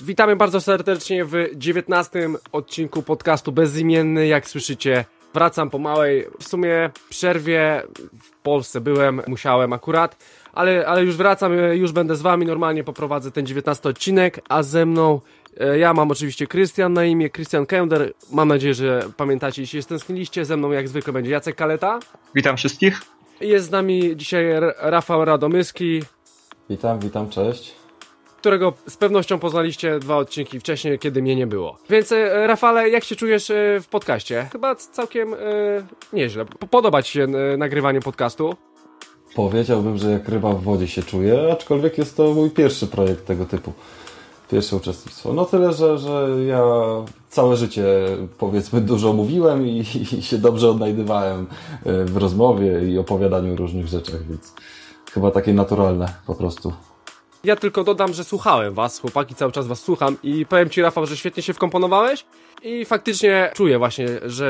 Witamy bardzo serdecznie w 19. odcinku podcastu Bezimienny. Jak słyszycie, wracam po małej, w sumie przerwie. W Polsce musiałem akurat, ale już wracam, już będę z wami, normalnie poprowadzę ten 19 odcinek, a ze mną ja mam oczywiście Krystian na imię, Krystian Kender. Mam nadzieję, że pamiętacie i się stęskniliście. Ze mną jak zwykle będzie Jacek Kaleta. Witam wszystkich. Jest z nami dzisiaj Rafał Radomyski. Witam, cześć. Którego z pewnością poznaliście 2 odcinki wcześniej, kiedy mnie nie było. Więc Rafale, jak się czujesz w podcaście? Chyba całkiem nieźle. Podoba ci się nagrywanie podcastu? Powiedziałbym, że jak ryba w wodzie się czuję, aczkolwiek jest to mój pierwszy projekt tego typu. Pierwsze uczestnictwo. No tyle, że ja całe życie, powiedzmy, dużo mówiłem i się dobrze odnajdywałem w rozmowie i opowiadaniu o różnych rzeczach, więc chyba takie naturalne po prostu. Ja tylko dodam, że słuchałem was, chłopaki, cały czas was słucham i powiem ci, Rafał, że świetnie się wkomponowałeś i faktycznie czuję właśnie,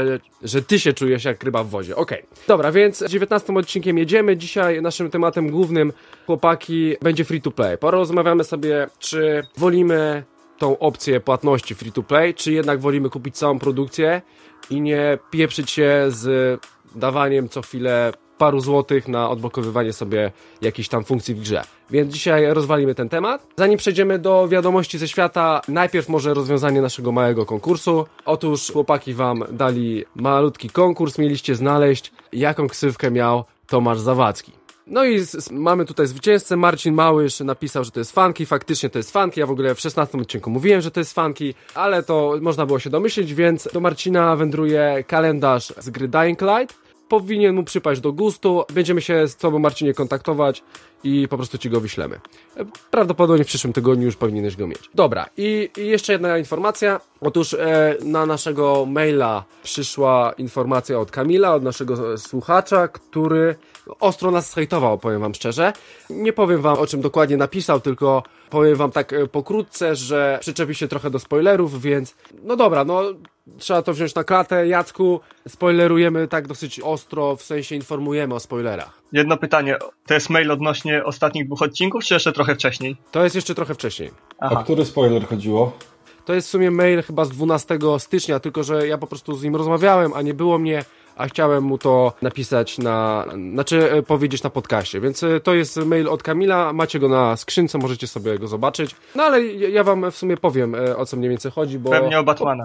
że ty się czujesz jak ryba w wodzie. Okej. Dobra, więc 19 odcinkiem jedziemy. Dzisiaj naszym tematem głównym, chłopaki, będzie free to play. Porozmawiamy sobie, czy wolimy tą opcję płatności free to play, czy jednak wolimy kupić całą produkcję i nie pieprzyć się z dawaniem co chwilę paru złotych na odblokowywanie sobie jakichś tam funkcji w grze. Więc dzisiaj rozwalimy ten temat. Zanim przejdziemy do wiadomości ze świata, najpierw może rozwiązanie naszego małego konkursu. Otóż chłopaki wam dali malutki konkurs, mieliście znaleźć, jaką ksywkę miał Tomasz Zawadzki. No i mamy tutaj zwycięzcę. Marcin Małysz napisał, że to jest Funky. Faktycznie to jest Funky. Ja w ogóle w 16 odcinku mówiłem, że to jest Funky, ale to można było się domyślić, więc do Marcina wędruje kalendarz z gry Dying Light. Powinien mu przypaść do gustu. Będziemy się z tobą, Marcinie, kontaktować i po prostu ci go wyślemy. Prawdopodobnie w przyszłym tygodniu już powinieneś go mieć. Dobra, i jeszcze jedna informacja. Otóż na naszego maila przyszła informacja od Kamila, od naszego słuchacza, który ostro nas hejtował, powiem wam szczerze. Nie powiem wam, o czym dokładnie napisał, tylko powiem wam tak pokrótce, że przyczepi się trochę do spoilerów, więc no dobra, no trzeba to wziąć na klatę. Jacku, spoilerujemy tak dosyć ostro, w sensie informujemy o spoilerach. Jedno pytanie, to jest mail odnośnie ostatnich 2 odcinków, czy jeszcze trochę wcześniej? To jest jeszcze trochę wcześniej. Aha. O który spoiler chodziło? To jest w sumie mail chyba z 12 stycznia, tylko że ja po prostu z nim rozmawiałem, a nie było mnie, a chciałem mu to napisać powiedzieć na podcaście, więc to jest mail od Kamila, macie go na skrzynce, możecie sobie go zobaczyć. No ale ja wam w sumie powiem, o co mniej więcej chodzi, bo... Pewnie o Batmana.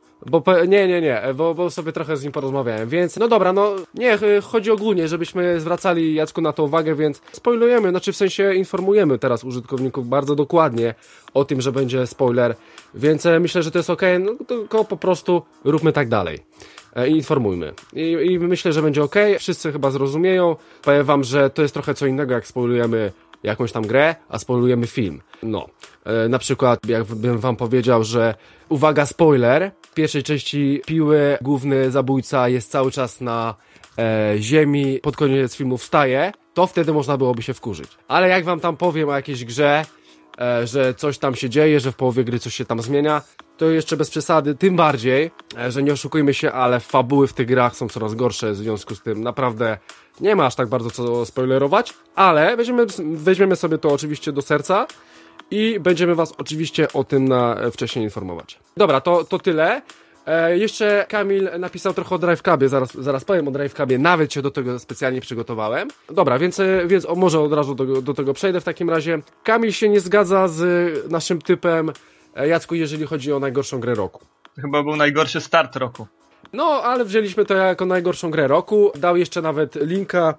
Bo sobie trochę z nim porozmawiałem, więc no dobra, chodzi ogólnie, żebyśmy zwracali, Jacku, na to uwagę, więc spoilujemy, w sensie informujemy teraz użytkowników bardzo dokładnie o tym, że będzie spoiler, więc myślę, że to jest okej, no tylko po prostu róbmy tak dalej. Informujmy. I myślę, że będzie okej. Wszyscy chyba zrozumieją. Powiem wam, że to jest trochę co innego, jak spoilujemy jakąś tam grę, a spoilujemy film. Na przykład, jakbym wam powiedział, że uwaga, spoiler, w pierwszej części Piły główny zabójca jest cały czas na ziemi, pod koniec filmu wstaje, to wtedy można byłoby się wkurzyć. Ale jak wam tam powiem o jakiejś grze, że coś tam się dzieje, że w połowie gry coś się tam zmienia, to jeszcze bez przesady, tym bardziej, że nie oszukujmy się, ale fabuły w tych grach są coraz gorsze, w związku z tym naprawdę nie ma aż tak bardzo co spoilerować, ale weźmiemy sobie to oczywiście do serca i będziemy was oczywiście o tym wcześniej informować. Dobra, to tyle. Jeszcze Kamil napisał trochę o DriveClubie, zaraz powiem o DriveClubie, nawet się do tego specjalnie przygotowałem. Dobra, więc może od razu do tego przejdę w takim razie. Kamil się nie zgadza z naszym typem, Jacku, jeżeli chodzi o najgorszą grę roku. To chyba był najgorszy start roku. No, ale wzięliśmy to jako najgorszą grę roku. Dał jeszcze nawet linka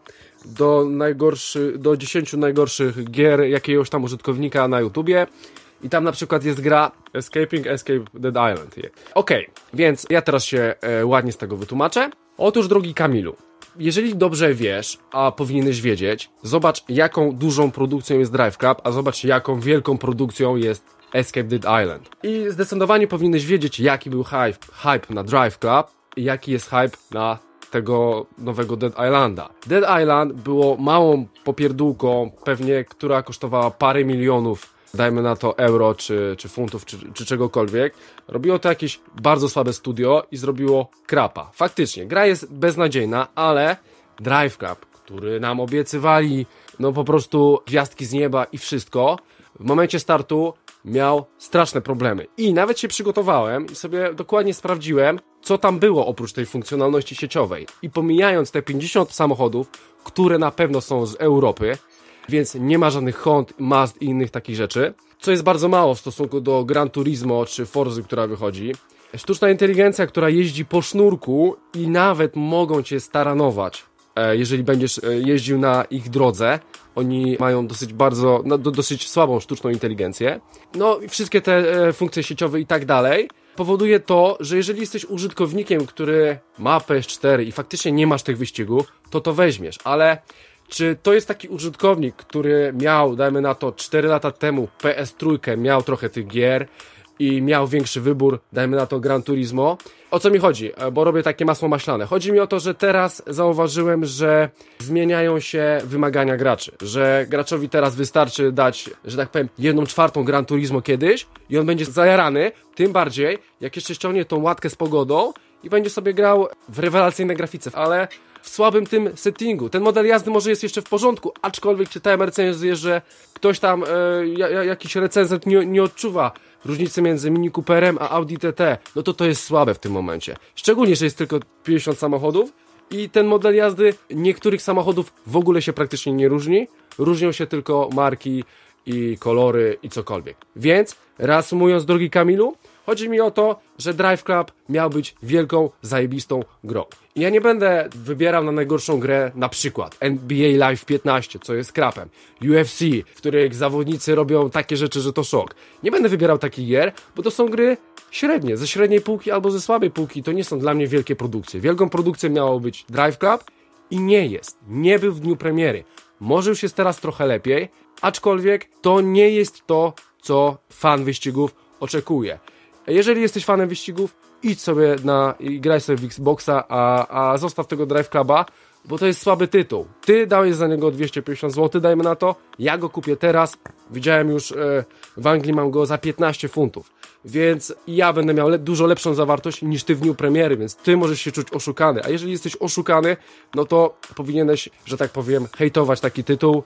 do 10 najgorszych gier jakiegoś tam użytkownika na YouTubie. I tam na przykład jest gra Escape Dead Island. Okej, więc ja teraz się ładnie z tego wytłumaczę. Otóż, drogi Kamilu, jeżeli dobrze wiesz, a powinieneś wiedzieć, zobacz, jaką dużą produkcją jest DriveClub, a zobacz, jaką wielką produkcją jest Escape Dead Island. I zdecydowanie powinieneś wiedzieć, jaki był hype na DriveClub i jaki jest hype na tego nowego Dead Islanda. Dead Island było małą popierdółką, pewnie, która kosztowała parę milionów, dajmy na to euro, czy funtów, czy czegokolwiek. Robiło to jakieś bardzo słabe studio i zrobiło krapa. Faktycznie, gra jest beznadziejna, ale DriveClub, który nam obiecywali po prostu gwiazdki z nieba i wszystko, w momencie startu miał straszne problemy. I nawet się przygotowałem i sobie dokładnie sprawdziłem, co tam było oprócz tej funkcjonalności sieciowej. I pomijając te 50 samochodów, które na pewno są z Europy, więc nie ma żadnych Hond, Mazd i innych takich rzeczy, co jest bardzo mało w stosunku do Gran Turismo czy Forzy, która wychodzi. Sztuczna inteligencja, która jeździ po sznurku i nawet mogą cię staranować, jeżeli będziesz jeździł na ich drodze. Oni mają dosyć słabą sztuczną inteligencję. No i wszystkie te funkcje sieciowe i tak dalej powoduje to, że jeżeli jesteś użytkownikiem, który ma PS4 i faktycznie nie masz tych wyścigów, to weźmiesz, ale czy to jest taki użytkownik, który miał, dajmy na to, 4 lata temu PS3, miał trochę tych gier i miał większy wybór, dajmy na to Gran Turismo? O co mi chodzi? Bo robię takie masło maślane. Chodzi mi o to, że teraz zauważyłem, że zmieniają się wymagania graczy. Że graczowi teraz wystarczy dać, że tak powiem, 1/4 Gran Turismo kiedyś i on będzie zajarany, tym bardziej, jak jeszcze ściągnie tą łatkę z pogodą i będzie sobie grał w rewelacyjnej grafice, ale w słabym tym settingu. Ten model jazdy może jest jeszcze w porządku, aczkolwiek czytałem recenzję, że ktoś tam, jakiś recenzent nie odczuwa różnicy między Mini Cooperem a Audi TT. No to jest słabe w tym momencie. Szczególnie, że jest tylko 50 samochodów i ten model jazdy niektórych samochodów w ogóle się praktycznie nie różni. Różnią się tylko marki i kolory i cokolwiek. Więc, reasumując, drogi Kamilu, chodzi mi o to, że Drive Club miał być wielką, zajebistą grą. I ja nie będę wybierał na najgorszą grę na przykład NBA Live 15, co jest krapem, UFC, w których zawodnicy robią takie rzeczy, że to szok. Nie będę wybierał takich gier, bo to są gry średnie, ze średniej półki albo ze słabej półki. To nie są dla mnie wielkie produkcje. Wielką produkcją miało być Drive Club i nie jest. Nie był w dniu premiery. Może już jest teraz trochę lepiej, aczkolwiek to nie jest to, co fan wyścigów oczekuje. Jeżeli jesteś fanem wyścigów, idź sobie i graj sobie w Xboxa, a zostaw tego Drive Cluba, bo to jest słaby tytuł. Ty dałeś za niego 250 zł, dajmy na to, ja go kupię teraz, widziałem już, w Anglii mam go za 15 funtów, więc ja będę miał dużo lepszą zawartość niż ty w dniu premiery, więc ty możesz się czuć oszukany, a jeżeli jesteś oszukany, no to powinieneś, że tak powiem, hejtować taki tytuł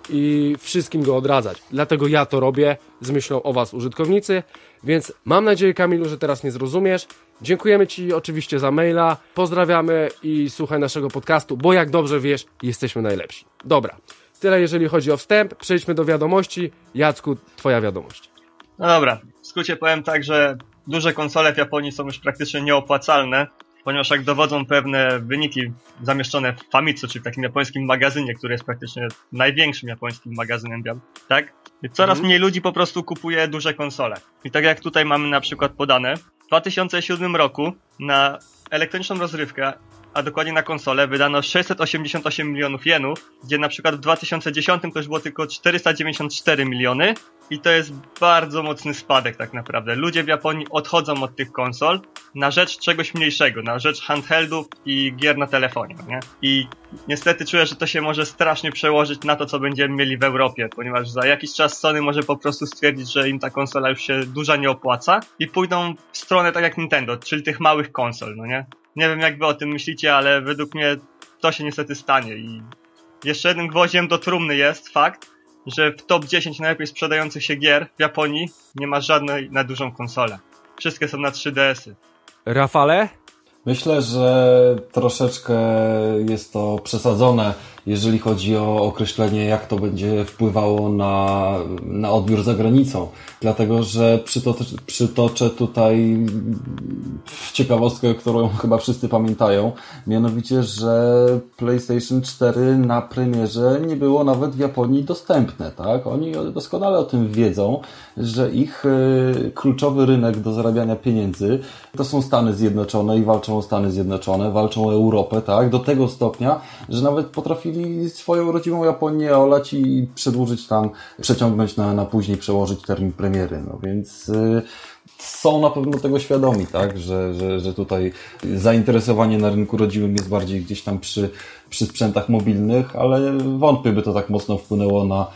i wszystkim go odradzać. Dlatego ja to robię z myślą o was, użytkownicy, więc mam nadzieję, Kamilu, że teraz nie zrozumiesz. Dziękujemy ci oczywiście za maila, pozdrawiamy i słuchaj naszego podcastu, bo jak dobrze wiesz, jesteśmy najlepsi. Dobra, tyle jeżeli chodzi o wstęp, przejdźmy do wiadomości. Jacku, twoja wiadomość. No dobra, w skrócie powiem tak, że duże konsole w Japonii są już praktycznie nieopłacalne, ponieważ jak dowodzą pewne wyniki zamieszczone w Famitsu, czyli w takim japońskim magazynie, który jest praktycznie największym japońskim magazynem gier, tak? I coraz mniej ludzi po prostu kupuje duże konsole. I tak jak tutaj mamy na przykład podane, w 2007 roku na elektroniczną rozrywkę, a dokładnie na konsolę, wydano 688 milionów jenów, gdzie na przykład w 2010 to już było tylko 494 miliony i to jest bardzo mocny spadek tak naprawdę. Ludzie w Japonii odchodzą od tych konsol na rzecz czegoś mniejszego, na rzecz handheldów i gier na telefonie, nie? I niestety czuję, że to się może strasznie przełożyć na to, co będziemy mieli w Europie, ponieważ za jakiś czas Sony może po prostu stwierdzić, że im ta konsola już się duża nie opłaca i pójdą w stronę tak jak Nintendo, czyli tych małych konsol, no nie? Nie wiem, jak wy o tym myślicie, ale według mnie to się niestety stanie. I jeszcze jednym gwoździem do trumny jest fakt, że w top 10 najlepiej sprzedających się gier w Japonii nie ma żadnej na dużą konsolę. Wszystkie są na 3DS-y. Rafale? Myślę, że troszeczkę jest to przesadzone, jeżeli chodzi o określenie, jak to będzie wpływało na odbiór za granicą. Dlatego, że przytoczę tutaj ciekawostkę, którą chyba wszyscy pamiętają, mianowicie, że PlayStation 4 na premierze nie było nawet w Japonii dostępne, tak? Oni doskonale o tym wiedzą, że ich kluczowy rynek do zarabiania pieniędzy to są Stany Zjednoczone i walczą o Stany Zjednoczone, walczą o Europę, tak? Do tego stopnia, że nawet potrafili swoją rodzimą Japonię olać i przedłużyć tam, przeciągnąć na później, przełożyć termin premiery. No więc są na pewno tego świadomi, tak? Że tutaj zainteresowanie na rynku rodzimym jest bardziej gdzieś tam przy sprzętach mobilnych, ale wątpię, by to tak mocno wpłynęło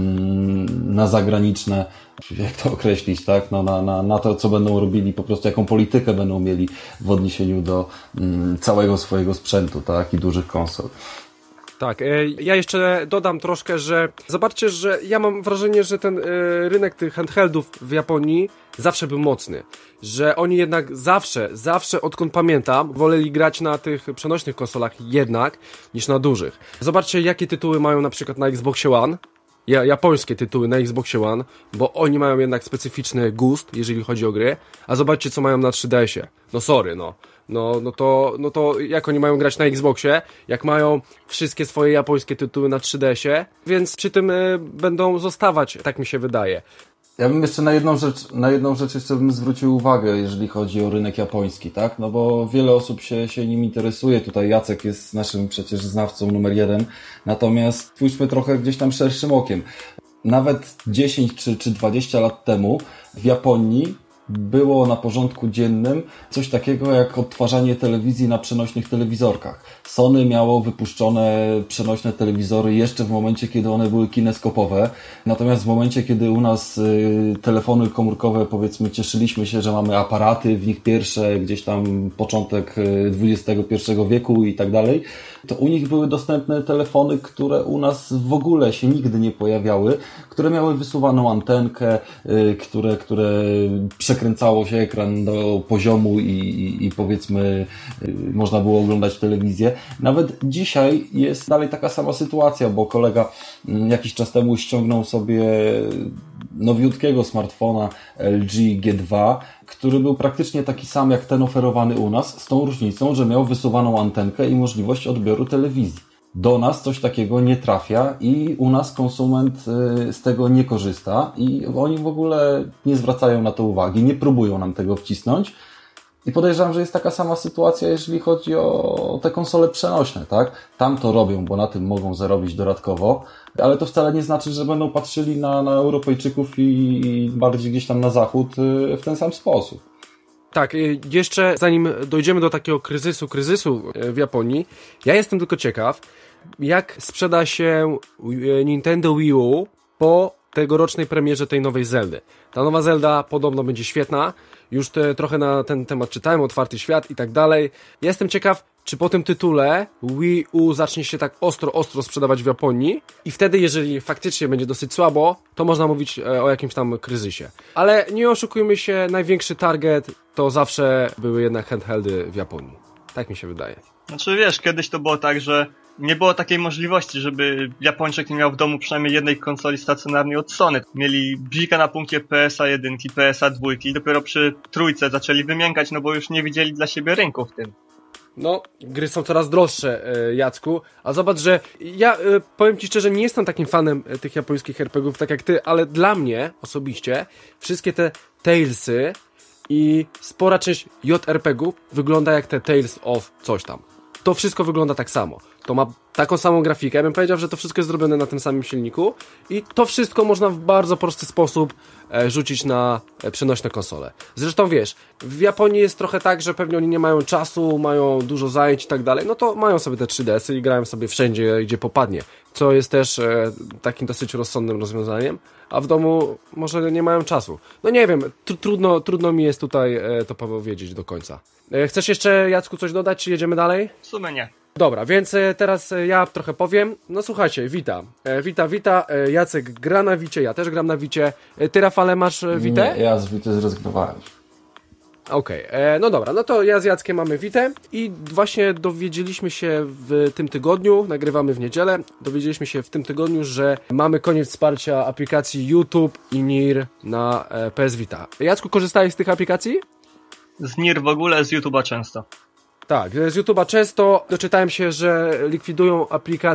na zagraniczne, jak to określić, tak? Na to, co będą robili, po prostu jaką politykę będą mieli w odniesieniu do całego swojego sprzętu, tak? I dużych konsol. Tak, ja jeszcze dodam troszkę, że zobaczcie, że ja mam wrażenie, że ten rynek tych handheldów w Japonii zawsze był mocny, że oni jednak zawsze odkąd pamiętam, woleli grać na tych przenośnych konsolach jednak niż na dużych. Zobaczcie, jakie tytuły mają na przykład na Xboxie One, japońskie tytuły na Xboxie One, bo oni mają jednak specyficzny gust, jeżeli chodzi o gry, a zobaczcie, co mają na 3DS-ie. No sorry, no to jak oni mają grać na Xboxie, jak mają wszystkie swoje japońskie tytuły na 3DS-ie, więc przy tym będą zostawać, tak mi się wydaje. Ja bym jeszcze na jedną rzecz jeszcze bym zwrócił uwagę, jeżeli chodzi o rynek japoński, tak? No bo wiele osób się nim interesuje. Tutaj Jacek jest naszym przecież znawcą numer 1. Natomiast spójrzmy trochę gdzieś tam szerszym okiem. Nawet 10 czy 20 lat temu w Japonii było na porządku dziennym coś takiego jak odtwarzanie telewizji na przenośnych telewizorkach. Sony miało wypuszczone przenośne telewizory jeszcze w momencie, kiedy one były kineskopowe. Natomiast w momencie, kiedy u nas telefony komórkowe, powiedzmy, cieszyliśmy się, że mamy aparaty, w nich pierwsze, gdzieś tam początek XXI wieku i tak dalej, to u nich były dostępne telefony, które u nas w ogóle się nigdy nie pojawiały, które miały wysuwaną antenkę, które przekręcało się ekran do poziomu i powiedzmy można było oglądać telewizję. Nawet dzisiaj jest dalej taka sama sytuacja, bo kolega jakiś czas temu ściągnął sobie nowiutkiego smartfona LG G2, który był praktycznie taki sam jak ten oferowany u nas, z tą różnicą, że miał wysuwaną antenkę i możliwość odbioru telewizji. Do nas coś takiego nie trafia i u nas konsument z tego nie korzysta i oni w ogóle nie zwracają na to uwagi, nie próbują nam tego wcisnąć. I podejrzewam, że jest taka sama sytuacja, jeżeli chodzi o te konsole przenośne, tak? Tam to robią, bo na tym mogą zarobić dodatkowo, ale to wcale nie znaczy, że będą patrzyli na Europejczyków i bardziej gdzieś tam na zachód w ten sam sposób. Tak, jeszcze zanim dojdziemy do takiego kryzysu w Japonii, ja jestem tylko ciekaw, jak sprzeda się Nintendo Wii U po tegorocznej premierze tej nowej Zeldy. Ta nowa Zelda podobno będzie świetna, już trochę na ten temat czytałem, otwarty świat i tak dalej. Jestem ciekaw, czy po tym tytule Wii U zacznie się tak ostro sprzedawać w Japonii i wtedy, jeżeli faktycznie będzie dosyć słabo, to można mówić o jakimś tam kryzysie. Ale nie oszukujmy się, największy target to zawsze były jednak handheldy w Japonii. Tak mi się wydaje. Znaczy wiesz, kiedyś to było tak, że nie było takiej możliwości, żeby Japończyk nie miał w domu przynajmniej jednej konsoli stacjonarnej od Sony. Mieli bzika na punkcie PSA 1, PSA 2 i dopiero przy trójce zaczęli wymiękać, no bo już nie widzieli dla siebie rynku w tym. No, gry są coraz droższe, Jacku, a zobacz, że ja powiem Ci szczerze, nie jestem takim fanem tych japońskich RPGów, tak jak Ty, ale dla mnie osobiście wszystkie te Talesy i spora część JRPG-ów wygląda jak te Tales of coś tam. To wszystko wygląda tak samo. To ma taką samą grafikę. Ja bym powiedział, że to wszystko jest zrobione na tym samym silniku i to wszystko można w bardzo prosty sposób rzucić na przenośne konsole. Zresztą wiesz, w Japonii jest trochę tak, że pewnie oni nie mają czasu, mają dużo zajęć i tak dalej, no to mają sobie te 3DS-y i grają sobie wszędzie, gdzie popadnie. Co jest też takim dosyć rozsądnym rozwiązaniem, a w domu może nie mają czasu. No nie wiem, trudno mi jest tutaj to powiedzieć do końca. Chcesz jeszcze, Jacku, coś dodać, czy jedziemy dalej? W sumie nie. Dobra, więc teraz ja trochę powiem. No słuchajcie, Wita. Jacek gra na Wicie, ja też gram na Wicie. Ty, Rafale, masz Witę? Nie, ja z Wity zrezygnowałem. Okej, no dobra, no to ja z Jackiem mamy Witę i właśnie dowiedzieliśmy się w tym tygodniu, nagrywamy w niedzielę, dowiedzieliśmy się w tym tygodniu, że mamy koniec wsparcia aplikacji YouTube i NIR na PS Vita. Jacku, korzystałeś z tych aplikacji? Z NIR w ogóle, z YouTube'a często. Tak, z YouTube'a często doczytałem się, że likwidują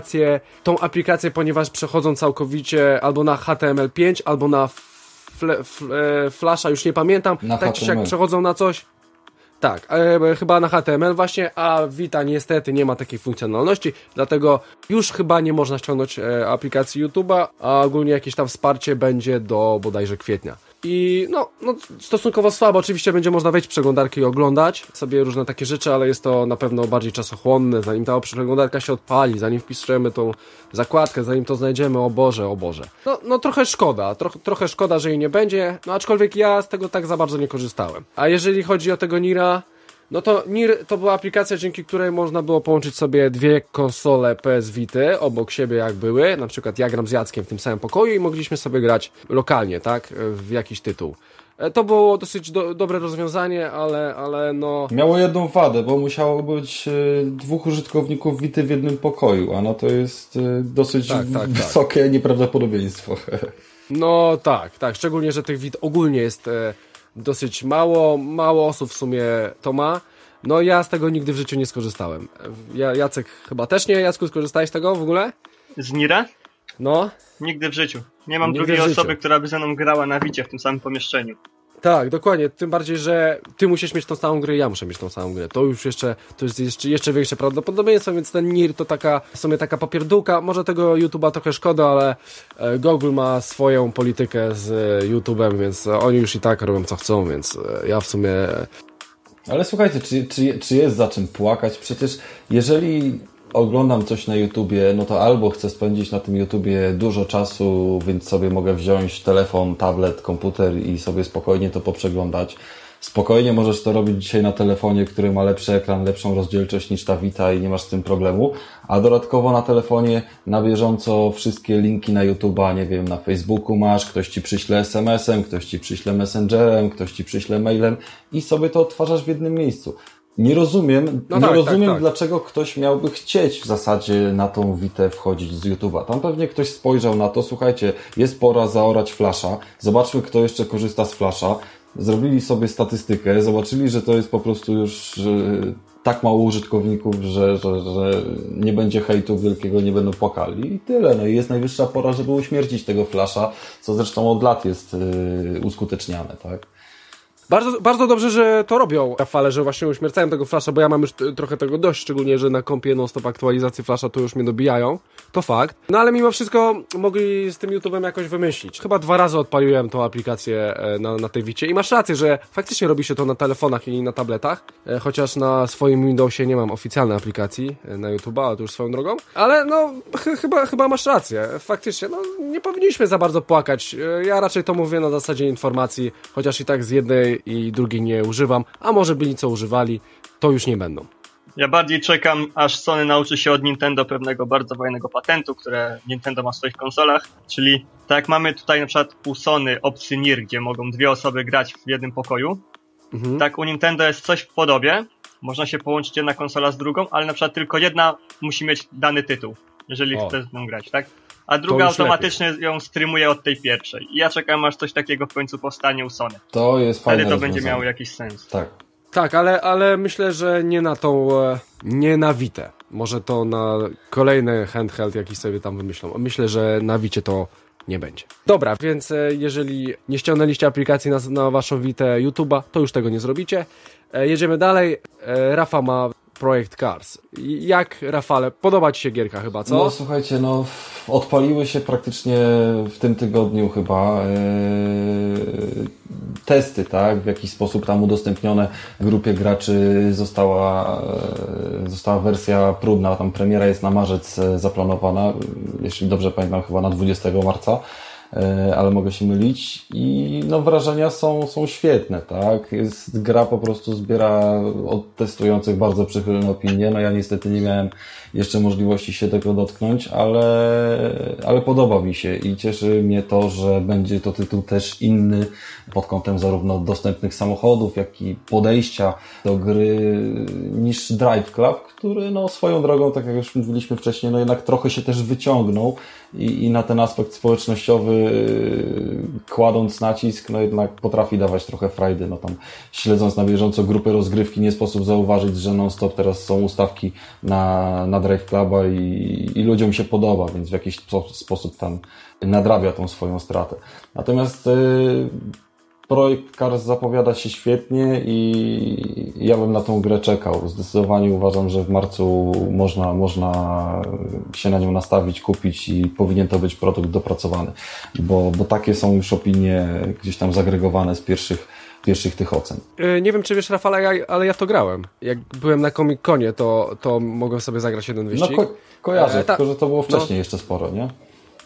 tą aplikację, ponieważ przechodzą całkowicie albo na HTML5, albo na Flasha, już nie pamiętam, na tak czy siak przechodzą na coś. Tak, chyba na HTML właśnie, a Vita niestety nie ma takiej funkcjonalności, dlatego już chyba nie można ściągnąć aplikacji YouTube'a, a ogólnie jakieś tam wsparcie będzie do bodajże kwietnia. I no stosunkowo słabo, oczywiście będzie można wejść w przeglądarkę i oglądać sobie różne takie rzeczy, ale jest to na pewno bardziej czasochłonne, zanim ta przeglądarka się odpali, zanim wpiszemy tą zakładkę, zanim to znajdziemy, o Boże. No trochę szkoda, trochę szkoda, że jej nie będzie, no aczkolwiek ja z tego tak za bardzo nie korzystałem. A jeżeli chodzi o tego Nira, No to NIR to była aplikacja, dzięki której można było połączyć sobie dwie konsole PS Vity obok siebie jak były, na przykład ja gram z Jackiem w tym samym pokoju i mogliśmy sobie grać lokalnie, tak, w jakiś tytuł. To było dosyć dobre rozwiązanie, ale no... Miało jedną wadę, bo musiało być dwóch użytkowników Vity w jednym pokoju, a no to jest dosyć wysokie nieprawdopodobieństwo. No tak, szczególnie, że tych Vit ogólnie jest dosyć mało osób w sumie to ma. No ja z tego nigdy w życiu nie skorzystałem. Jacek chyba też nie. Jacku, skorzystałeś z tego w ogóle? Z Nira? No. Nigdy w życiu. Nie mam drugiej osoby, która by ze mną grała na Vicie w tym samym pomieszczeniu. Tak, dokładnie. Tym bardziej, że ty musisz mieć tą samą grę, ja muszę mieć tą samą grę. To jest jeszcze większe prawdopodobieństwo, więc ten NIR to w sumie taka papierdółka. Może tego YouTube'a trochę szkoda, ale Google ma swoją politykę z YouTube'em, więc oni już i tak robią co chcą, więc ja w sumie... Ale słuchajcie, czy jest za czym płakać? Przecież jeżeli oglądam coś na YouTubie, no to albo chcę spędzić na tym YouTubie dużo czasu, więc sobie mogę wziąć telefon, tablet, komputer i sobie spokojnie to poprzeglądać. Spokojnie możesz to robić dzisiaj na telefonie, który ma lepszy ekran, lepszą rozdzielczość niż ta Vita i nie masz z tym problemu, a dodatkowo na telefonie na bieżąco wszystkie linki na YouTube'a, nie wiem, na Facebooku masz, ktoś ci przyśle SMS-em, ktoś ci przyśle Messengerem, ktoś ci przyśle mailem i sobie to odtwarzasz w jednym miejscu. Nie rozumiem, dlaczego ktoś miałby chcieć w zasadzie na tą Vitę wchodzić z YouTube'a. Tam pewnie ktoś spojrzał na to, słuchajcie, jest pora zaorać Flasha, zobaczmy, kto jeszcze korzysta z Flasha. Zrobili sobie statystykę, zobaczyli, że to jest po prostu już tak mało użytkowników, że nie będzie hejtu wielkiego, nie będą płakali i tyle. No i jest najwyższa pora, żeby uśmiercić tego Flasha, co zresztą od lat jest uskuteczniane, tak? Bardzo, bardzo dobrze, że to robią Rafale, że właśnie uśmiercają tego Flasha, bo ja mam już trochę tego dość, szczególnie, że na kompie non-stop aktualizacje Flasha to już mnie dobijają. To fakt. No ale mimo wszystko mogli z tym YouTube'em jakoś wymyślić. Chyba 2 razy odpaliłem tą aplikację na tej Vicie i masz rację, że faktycznie robi się to na telefonach i na tabletach, chociaż na swoim Windowsie nie mam oficjalnej aplikacji na YouTube'a, ale to już swoją drogą. Ale no, chyba masz rację. Faktycznie, no nie powinniśmy za bardzo płakać. Ja raczej to mówię na zasadzie informacji, chociaż i tak z jednej i drugiej nie używam, a może byli co używali, to już nie będą. Ja bardziej czekam, aż Sony nauczy się od Nintendo pewnego bardzo fajnego patentu, które Nintendo ma w swoich konsolach, czyli tak jak mamy tutaj na przykład u Sony opcję NIR, gdzie mogą 2 osoby grać w jednym pokoju, tak u Nintendo jest coś w podobie, można się połączyć jedna konsola z drugą, ale na przykład tylko jedna musi mieć dany tytuł, jeżeli chce z nią grać, tak? A druga automatycznie ją streamuje od tej pierwszej. I ja czekam, aż coś takiego w końcu powstanie u Sony. To jest fajne. Wtedy to będzie miało jakiś sens. Tak, ale myślę, że nie na Vitę. Może to na kolejny handheld jakiś sobie tam wymyślą. Myślę, że na Vicie to nie będzie. Dobra, więc jeżeli nie ściągnęliście aplikacji na waszą Vitę YouTube'a, to już tego nie zrobicie. Jedziemy dalej. Rafa ma projekt Cars. Jak, Rafale, podoba ci się gierka chyba, co? No słuchajcie, odpaliły się praktycznie w tym tygodniu chyba testy, tak? W jakiś sposób tam udostępnione grupie graczy została wersja próbna, tam premiera jest na marzec zaplanowana, jeśli dobrze pamiętam, chyba na 20 marca. Ale mogę się mylić i wrażenia są świetne, tak? Gra po prostu zbiera od testujących bardzo przychylne opinie. Ja niestety nie miałem jeszcze możliwości się tego dotknąć, ale podoba mi się i cieszy mnie to, że będzie to tytuł też inny pod kątem zarówno dostępnych samochodów, jak i podejścia do gry niż Drive Club, który swoją drogą, tak jak już mówiliśmy wcześniej, jednak trochę się też wyciągnął i na ten aspekt społecznościowy kładąc nacisk, jednak potrafi dawać trochę frajdy. Tam śledząc na bieżąco grupy rozgrywki nie sposób zauważyć, że non-stop teraz są ustawki na Drive Cluba i ludziom się podoba, więc w jakiś sposób tam nadrabia tą swoją stratę. Natomiast projekt Cars zapowiada się świetnie i ja bym na tą grę czekał. Zdecydowanie uważam, że w marcu można się na nią nastawić, kupić i powinien to być produkt dopracowany, bo takie są już opinie gdzieś tam zagregowane z pierwszych tych ocen. Nie wiem, czy wiesz, Rafale, ale ja w to grałem. Jak byłem na Comic-Conie, to mogłem sobie zagrać jeden wyścig. Kojarzę, tylko że to było wcześniej jeszcze sporo, nie?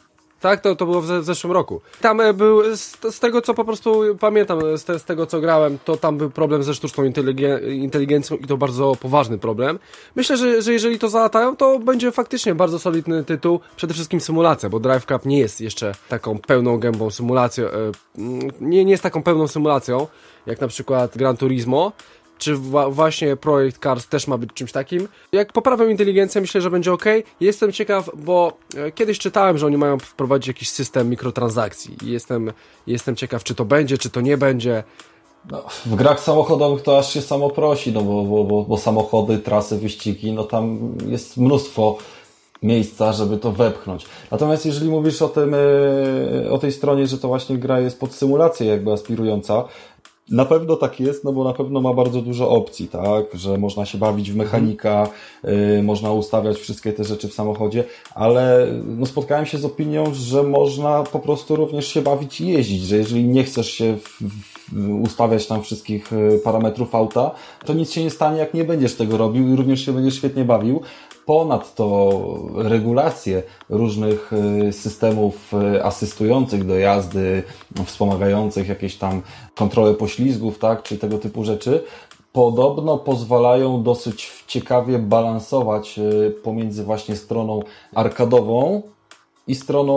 Tak, to było w zeszłym roku. Tam był, z tego co po prostu pamiętam, z tego co grałem, to tam był problem ze sztuczną inteligencją i to bardzo poważny problem. Myślę, że jeżeli to załatają, to będzie faktycznie bardzo solidny tytuł, przede wszystkim symulacja, bo Drive Club nie jest jeszcze taką pełną gębą symulacją, nie jest taką pełną symulacją, jak na przykład Gran Turismo, czy właśnie projekt Cars też ma być czymś takim. Jak poprawią inteligencję, myślę, że będzie ok. Jestem ciekaw, bo kiedyś czytałem, że oni mają wprowadzić jakiś system mikrotransakcji. I jestem ciekaw, czy to będzie, czy to nie będzie. No, w grach samochodowych to aż się samo prosi, no bo samochody, trasy, wyścigi, no tam jest mnóstwo miejsca, żeby to wepchnąć. Natomiast jeżeli mówisz o tej stronie, że to właśnie gra jest pod symulację jakby aspirująca, na pewno tak jest, no bo na pewno ma bardzo dużo opcji, tak, że można się bawić w mechanika, można ustawiać wszystkie te rzeczy w samochodzie, ale no spotkałem się z opinią, że można po prostu również się bawić i jeździć, że jeżeli nie chcesz się ustawiać tam wszystkich parametrów auta, to nic się nie stanie, jak nie będziesz tego robił i również się będziesz świetnie bawił. Ponadto regulacje różnych systemów asystujących do jazdy, wspomagających jakieś tam kontrolę poślizgów, tak, czy tego typu rzeczy, podobno pozwalają dosyć ciekawie balansować pomiędzy właśnie stroną arkadową i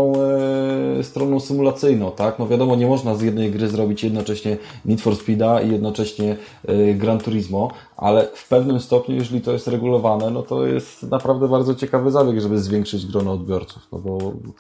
stroną symulacyjną, tak? No wiadomo, nie można z jednej gry zrobić jednocześnie Need for Speeda i jednocześnie Gran Turismo, ale w pewnym stopniu, jeżeli to jest regulowane, no to jest naprawdę bardzo ciekawy zabieg, żeby zwiększyć grono odbiorców, no bo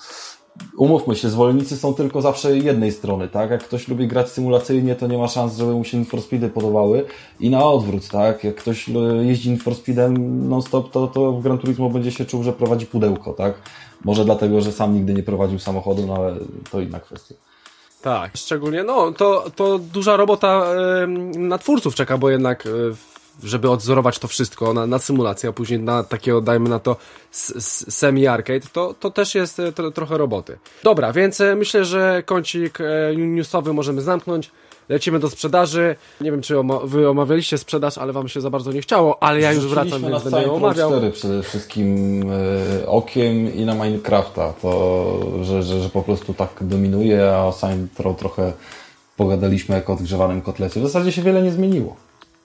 umówmy się, zwolennicy są tylko zawsze jednej strony, tak? Jak ktoś lubi grać symulacyjnie, to nie ma szans, żeby mu się Need for Speedy podobały i na odwrót, tak? Jak ktoś jeździ Need for Speedem non-stop, to w Gran Turismo będzie się czuł, że prowadzi pudełko, tak? Może dlatego, że sam nigdy nie prowadził samochodu, no ale to inna kwestia. Tak, szczególnie, no, to duża robota na twórców czeka, bo jednak żeby odzorować to wszystko na symulację, a później na takiego, dajmy na to, semi-arcade, to też jest trochę roboty. Dobra, więc myślę, że kącik newsowy możemy zamknąć. Lecimy do sprzedaży. Nie wiem, czy wy omawialiście sprzedaż, ale wam się za bardzo nie chciało, ale ja już wracam, więc będę ją omawiał. 4 przede wszystkim okiem i na Minecrafta. To, że po prostu tak dominuje, a o Saints Row trochę pogadaliśmy jako o odgrzewanym kotlecie. W zasadzie się wiele nie zmieniło.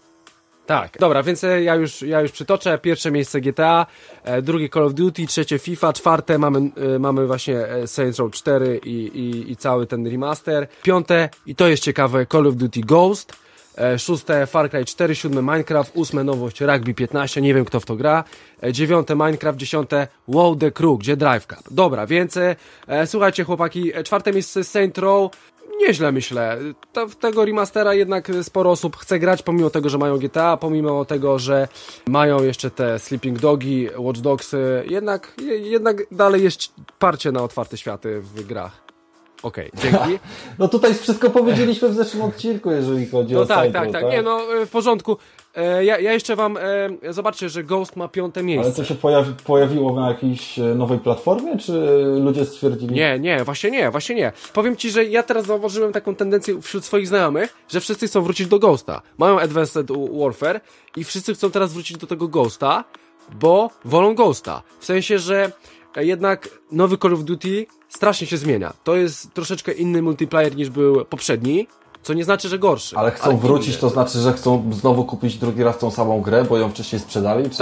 Tak, dobra, więc ja już przytoczę. Pierwsze miejsce GTA, drugie Call of Duty, trzecie FIFA, czwarte mamy właśnie Saints Row 4 i cały ten remaster. Piąte, i to jest ciekawe, Call of Duty Ghost. Szóste Far Cry 4, siódme Minecraft, ósme nowość Rugby 15, nie wiem kto w to gra. Dziewiąte Minecraft, dziesiąte WoW The Crew, gdzie Drive Club. Dobra, więc słuchajcie chłopaki, czwarte miejsce Saints Row. Nieźle myślę. W tego remastera jednak sporo osób chce grać, pomimo tego, że mają GTA, pomimo tego, że mają jeszcze te Sleeping Dogi, Watch Dogs, jednak dalej jest parcie na otwarte światy w grach. Okej, dzięki. No tutaj wszystko powiedzieliśmy w zeszłym odcinku, jeżeli chodzi o tak. Nie, no w porządku. Ja jeszcze wam... zobaczcie, że Ghost ma 5. miejsce. Ale to się pojawiło na jakiejś nowej platformie, czy ludzie stwierdzili... Nie, właśnie nie. Powiem ci, że ja teraz zauważyłem taką tendencję wśród swoich znajomych, że wszyscy chcą wrócić do Ghosta. Mają Advanced Warfare i wszyscy chcą teraz wrócić do tego Ghosta, bo wolą Ghosta. W sensie, że jednak nowy Call of Duty strasznie się zmienia. To jest troszeczkę inny multiplayer niż był poprzedni, co nie znaczy, że gorszy. Ale chcą wrócić, to znaczy, że chcą znowu kupić drugi raz tą samą grę, bo ją wcześniej sprzedali?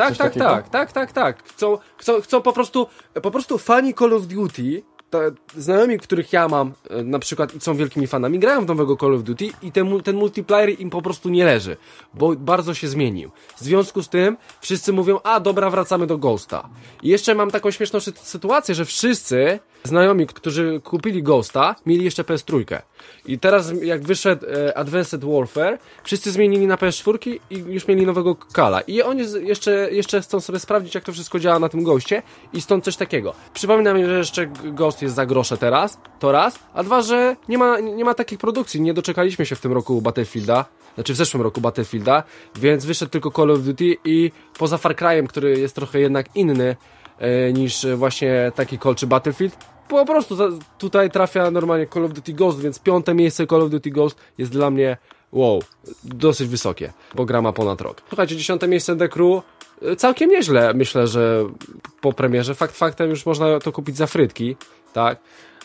Tak. Chcą po prostu fani Call of Duty, znajomi, których ja mam na przykład i są wielkimi fanami, grają w nowego Call of Duty i ten multiplayer im po prostu nie leży, bo bardzo się zmienił. W związku z tym wszyscy mówią, dobra, wracamy do Ghosta. I jeszcze mam taką śmieszną sytuację, że wszyscy znajomi, którzy kupili Ghosta, mieli jeszcze PS3. I teraz jak wyszedł Advanced Warfare, wszyscy zmienili na PS4 i już mieli nowego Calla. I oni jeszcze chcą sobie sprawdzić, jak to wszystko działa na tym Ghostie i stąd coś takiego. Przypominam, że jeszcze Ghost jest za grosze teraz, to raz, a dwa, że nie ma takich produkcji. Nie doczekaliśmy się w tym roku Battlefielda, znaczy w zeszłym roku Battlefielda, więc wyszedł tylko Call of Duty i poza Far Cry'em, który jest trochę jednak inny niż właśnie taki Call czy Battlefield, po prostu tutaj trafia normalnie Call of Duty Ghost, więc 5. miejsce Call of Duty Ghost jest dla mnie dosyć wysokie, bo gra ma ponad rok. Słuchajcie, 10. miejsce The Crew, całkiem nieźle, myślę, że po premierze. Faktem już można to kupić za frytki, tak?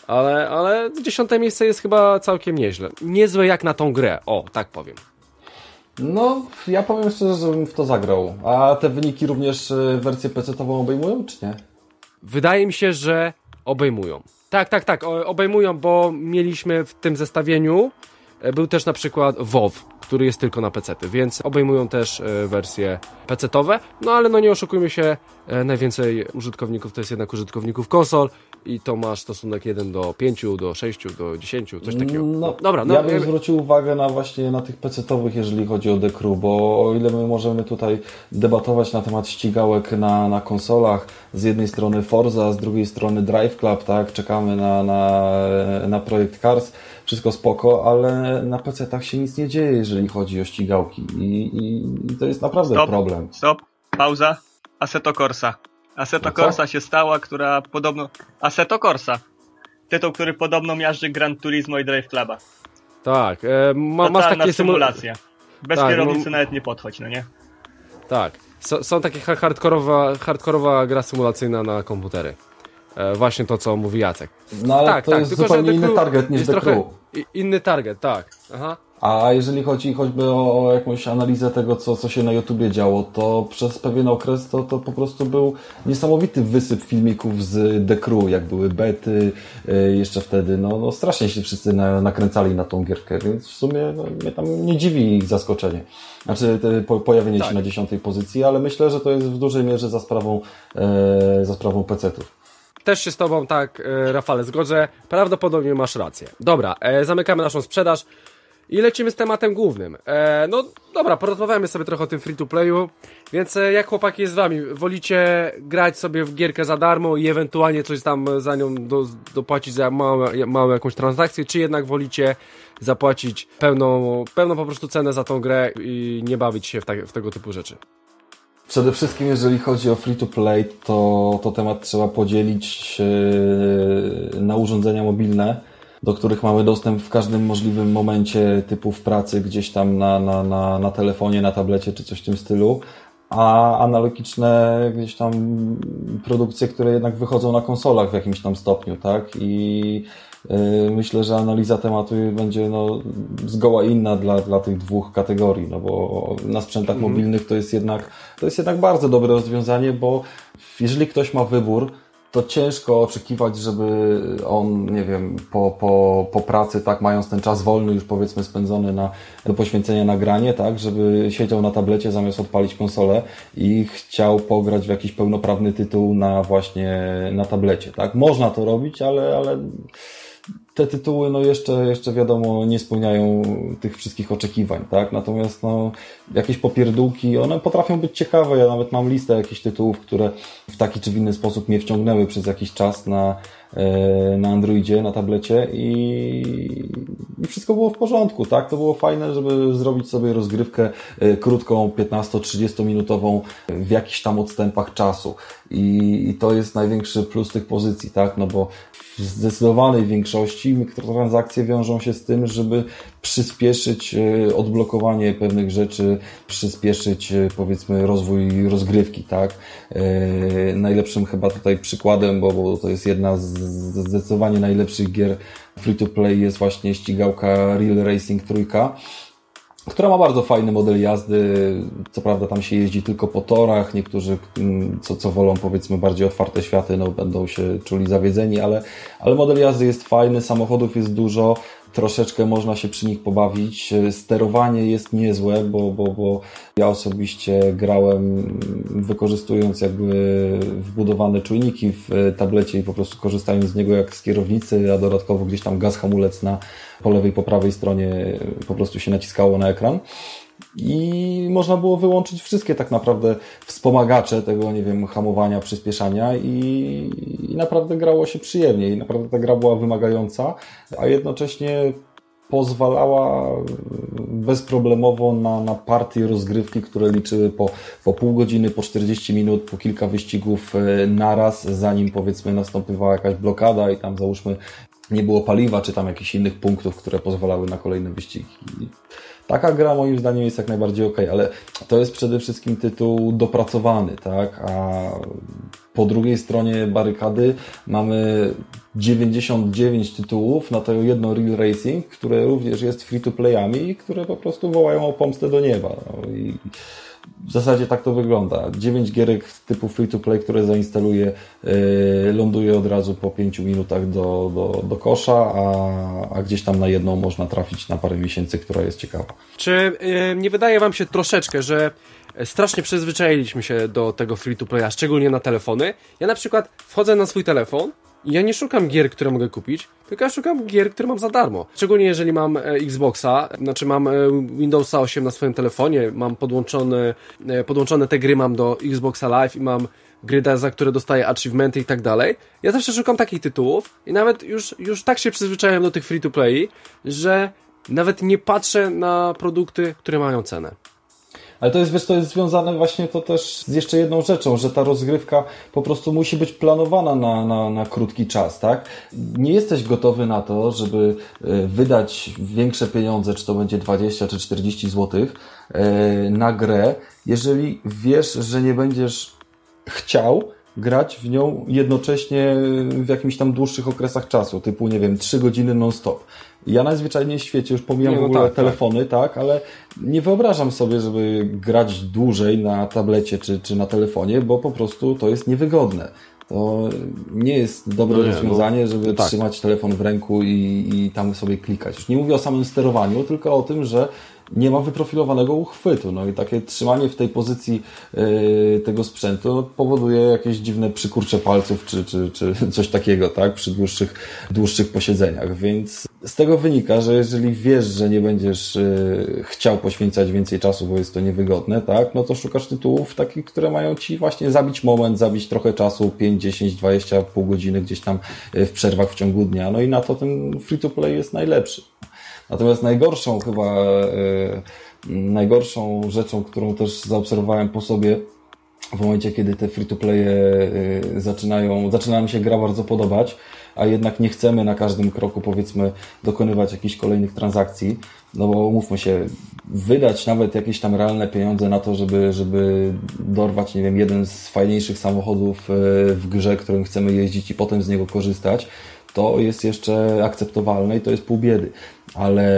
Ale 10. miejsce jest chyba całkiem nieźle. Niezłe jak na tą grę, tak powiem. No, ja powiem szczerze, że bym w to zagrał. A te wyniki również wersję PC-tową obejmują, czy nie? Wydaje mi się, że obejmują. Tak, obejmują, bo mieliśmy w tym zestawieniu, był też na przykład WoW, który jest tylko na PC-ty, więc obejmują też wersje PC-towe, no ale no nie oszukujmy się, najwięcej użytkowników to jest jednak użytkowników konsol i to ma stosunek 1 do 5, do 6, do 10, coś takiego. No, dobra, ja bym zwrócił uwagę właśnie na tych PC-towych, jeżeli chodzi o The Crew, bo o ile my możemy tutaj debatować na temat ścigałek na konsolach, z jednej strony Forza, z drugiej strony Drive Club, tak, czekamy na projekt Cars, wszystko spoko, ale na PC-tach się nic nie dzieje, jeżeli chodzi o ścigałki i to jest naprawdę problem. Stop, pauza. Assetto Corsa. Assetto Corsa się stała, która podobno... Assetto Corsa. Tytuł, który podobno miażdży Gran Turismo i Drive Cluba. Tak. Masz takie symulacje. Bez kierownicy nawet nie podchodź, no nie? Tak. Są takie hardkorowa gra symulacyjna na komputery. Właśnie to, co mówi Jacek. No ale to jest zupełnie inny target niż The Crew. Inny target, tak. Aha. A jeżeli chodzi choćby o jakąś analizę tego, co się na YouTubie działo, to przez pewien okres to po prostu był niesamowity wysyp filmików z The Crew, jak były bety jeszcze wtedy. No strasznie się wszyscy nakręcali na tą gierkę, więc w sumie mnie tam nie dziwi ich zaskoczenie. Znaczy pojawienie się na 10. pozycji, ale myślę, że to jest w dużej mierze za sprawą PC-ów. Też się z Tobą tak, Rafale, zgodzę. Prawdopodobnie masz rację. Dobra, zamykamy naszą sprzedaż i lecimy z tematem głównym. No dobra, porozmawiamy sobie trochę o tym free-to-playu, więc jak chłopaki jest z Wami? Wolicie grać sobie w gierkę za darmo i ewentualnie coś tam za nią dopłacić za małą jakąś transakcję, czy jednak wolicie zapłacić pełną po prostu cenę za tą grę i nie bawić się w tego typu rzeczy? Przede wszystkim, jeżeli chodzi o free-to-play, to temat trzeba podzielić na urządzenia mobilne, do których mamy dostęp w każdym możliwym momencie, typu w pracy, gdzieś tam na telefonie, na tablecie czy coś w tym stylu, a analogiczne gdzieś tam produkcje, które jednak wychodzą na konsolach w jakimś tam stopniu, tak? I myślę, że analiza tematu będzie zgoła inna dla tych dwóch kategorii, bo na sprzętach mobilnych to jest jednak bardzo dobre rozwiązanie, bo jeżeli ktoś ma wybór, to ciężko oczekiwać, żeby on, nie wiem, po pracy, tak, mając ten czas wolny już powiedzmy spędzony do poświęcenia na granie, tak, żeby siedział na tablecie zamiast odpalić konsolę i chciał pograć w jakiś pełnoprawny tytuł na tablecie, tak. Można to robić, ale te tytuły jeszcze wiadomo nie spełniają tych wszystkich oczekiwań, tak? Natomiast jakieś popierdółki, one potrafią być ciekawe. Ja nawet mam listę jakichś tytułów, które w taki czy w inny sposób mnie wciągnęły przez jakiś czas na Androidzie, na tablecie i wszystko było w porządku, tak? To było fajne, żeby zrobić sobie rozgrywkę krótką, 15-30 minutową w jakichś tam odstępach czasu i to jest największy plus tych pozycji, tak? Bo w zdecydowanej większości mikrotransakcje wiążą się z tym, żeby przyspieszyć odblokowanie pewnych rzeczy, przyspieszyć powiedzmy rozwój rozgrywki, tak? Najlepszym chyba tutaj przykładem, bo to jest jedna z zdecydowanie najlepszych gier free-to-play jest właśnie ścigałka Real Racing 3, która ma bardzo fajny model jazdy. Co prawda tam się jeździ tylko po torach, niektórzy co wolą powiedzmy bardziej otwarte światy, będą się czuli zawiedzeni, ale model jazdy jest fajny, samochodów jest dużo, troszeczkę można się przy nich pobawić. Sterowanie jest niezłe, bo ja osobiście grałem wykorzystując jakby wbudowane czujniki w tablecie i po prostu korzystając z niego jak z kierownicy, a dodatkowo gdzieś tam gaz, hamulec po lewej, po prawej stronie po prostu się naciskało na ekran. I można było wyłączyć wszystkie tak naprawdę wspomagacze tego, nie wiem, hamowania, przyspieszania i naprawdę grało się przyjemnie i naprawdę ta gra była wymagająca, a jednocześnie pozwalała bezproblemowo na partie rozgrywki, które liczyły po pół godziny, po 40 minut, po kilka wyścigów naraz, zanim powiedzmy nastąpiła jakaś blokada i tam załóżmy nie było paliwa, czy tam jakichś innych punktów, które pozwalały na kolejne wyścigi. Taka gra moim zdaniem jest jak najbardziej okej, ale to jest przede wszystkim tytuł dopracowany, tak? A po drugiej stronie barykady mamy 99 tytułów na to jedno Real Racing, które również jest free-to-playami i które po prostu wołają o pomstę do nieba. No i w zasadzie tak to wygląda. 9 gierek typu free-to-play, które zainstaluję, ląduje od razu po 5 minutach do kosza, a gdzieś tam na jedną można trafić na parę miesięcy, która jest ciekawa. Czy nie wydaje wam się troszeczkę, że strasznie przyzwyczailiśmy się do tego free-to-playa, szczególnie na telefony? Ja na przykład wchodzę na swój telefon i ja nie szukam gier, które mogę kupić, tylko ja szukam gier, które mam za darmo. Szczególnie jeżeli mam Xboxa, znaczy mam Windowsa 8 na swoim telefonie, mam podłączone te gry mam do Xboxa Live i mam gry, za które dostaję achievementy i tak dalej. Ja zawsze szukam takich tytułów i nawet już tak się przyzwyczaiłem do tych free-to-play, że nawet nie patrzę na produkty, które mają cenę. Ale to jest, wiesz, to jest związane właśnie to też z jeszcze jedną rzeczą, że ta rozgrywka po prostu musi być planowana na krótki czas, tak? Nie jesteś gotowy na to, żeby wydać większe pieniądze, czy to będzie 20 czy 40 zł na grę, jeżeli wiesz, że nie będziesz chciał grać w nią jednocześnie w jakimś tam dłuższych okresach czasu, typu, nie wiem, 3 godziny non-stop. Ja najzwyczajniej w świecie, już pomijam w ogóle telefony, tak, ale nie wyobrażam sobie, żeby grać dłużej na tablecie czy na telefonie, bo po prostu to jest niewygodne. To nie jest dobre rozwiązanie, żeby trzymać telefon w ręku i tam sobie klikać. Już nie mówię o samym sterowaniu, tylko o tym, że nie ma wyprofilowanego uchwytu. No i takie trzymanie w tej pozycji tego sprzętu powoduje jakieś dziwne przykurcze palców czy coś takiego, tak, przy dłuższych posiedzeniach. Więc z tego wynika, że jeżeli wiesz, że nie będziesz chciał poświęcać więcej czasu, bo jest to niewygodne, tak, no to szukasz tytułów takich, które mają ci właśnie zabić moment, zabić trochę czasu, 5, 10, 20, pół godziny gdzieś tam w przerwach w ciągu dnia. No i na to ten free-to-play jest najlepszy. Natomiast najgorszą rzeczą, którą też zaobserwowałem po sobie w momencie, kiedy te free-to-playe zaczyna mi się gra bardzo podobać, a jednak nie chcemy na każdym kroku, powiedzmy, dokonywać jakichś kolejnych transakcji, no bo umówmy się, wydać nawet jakieś tam realne pieniądze na to, żeby dorwać, nie wiem, jeden z fajniejszych samochodów w grze, którym chcemy jeździć i potem z niego korzystać, to jest jeszcze akceptowalne i to jest pół biedy. Ale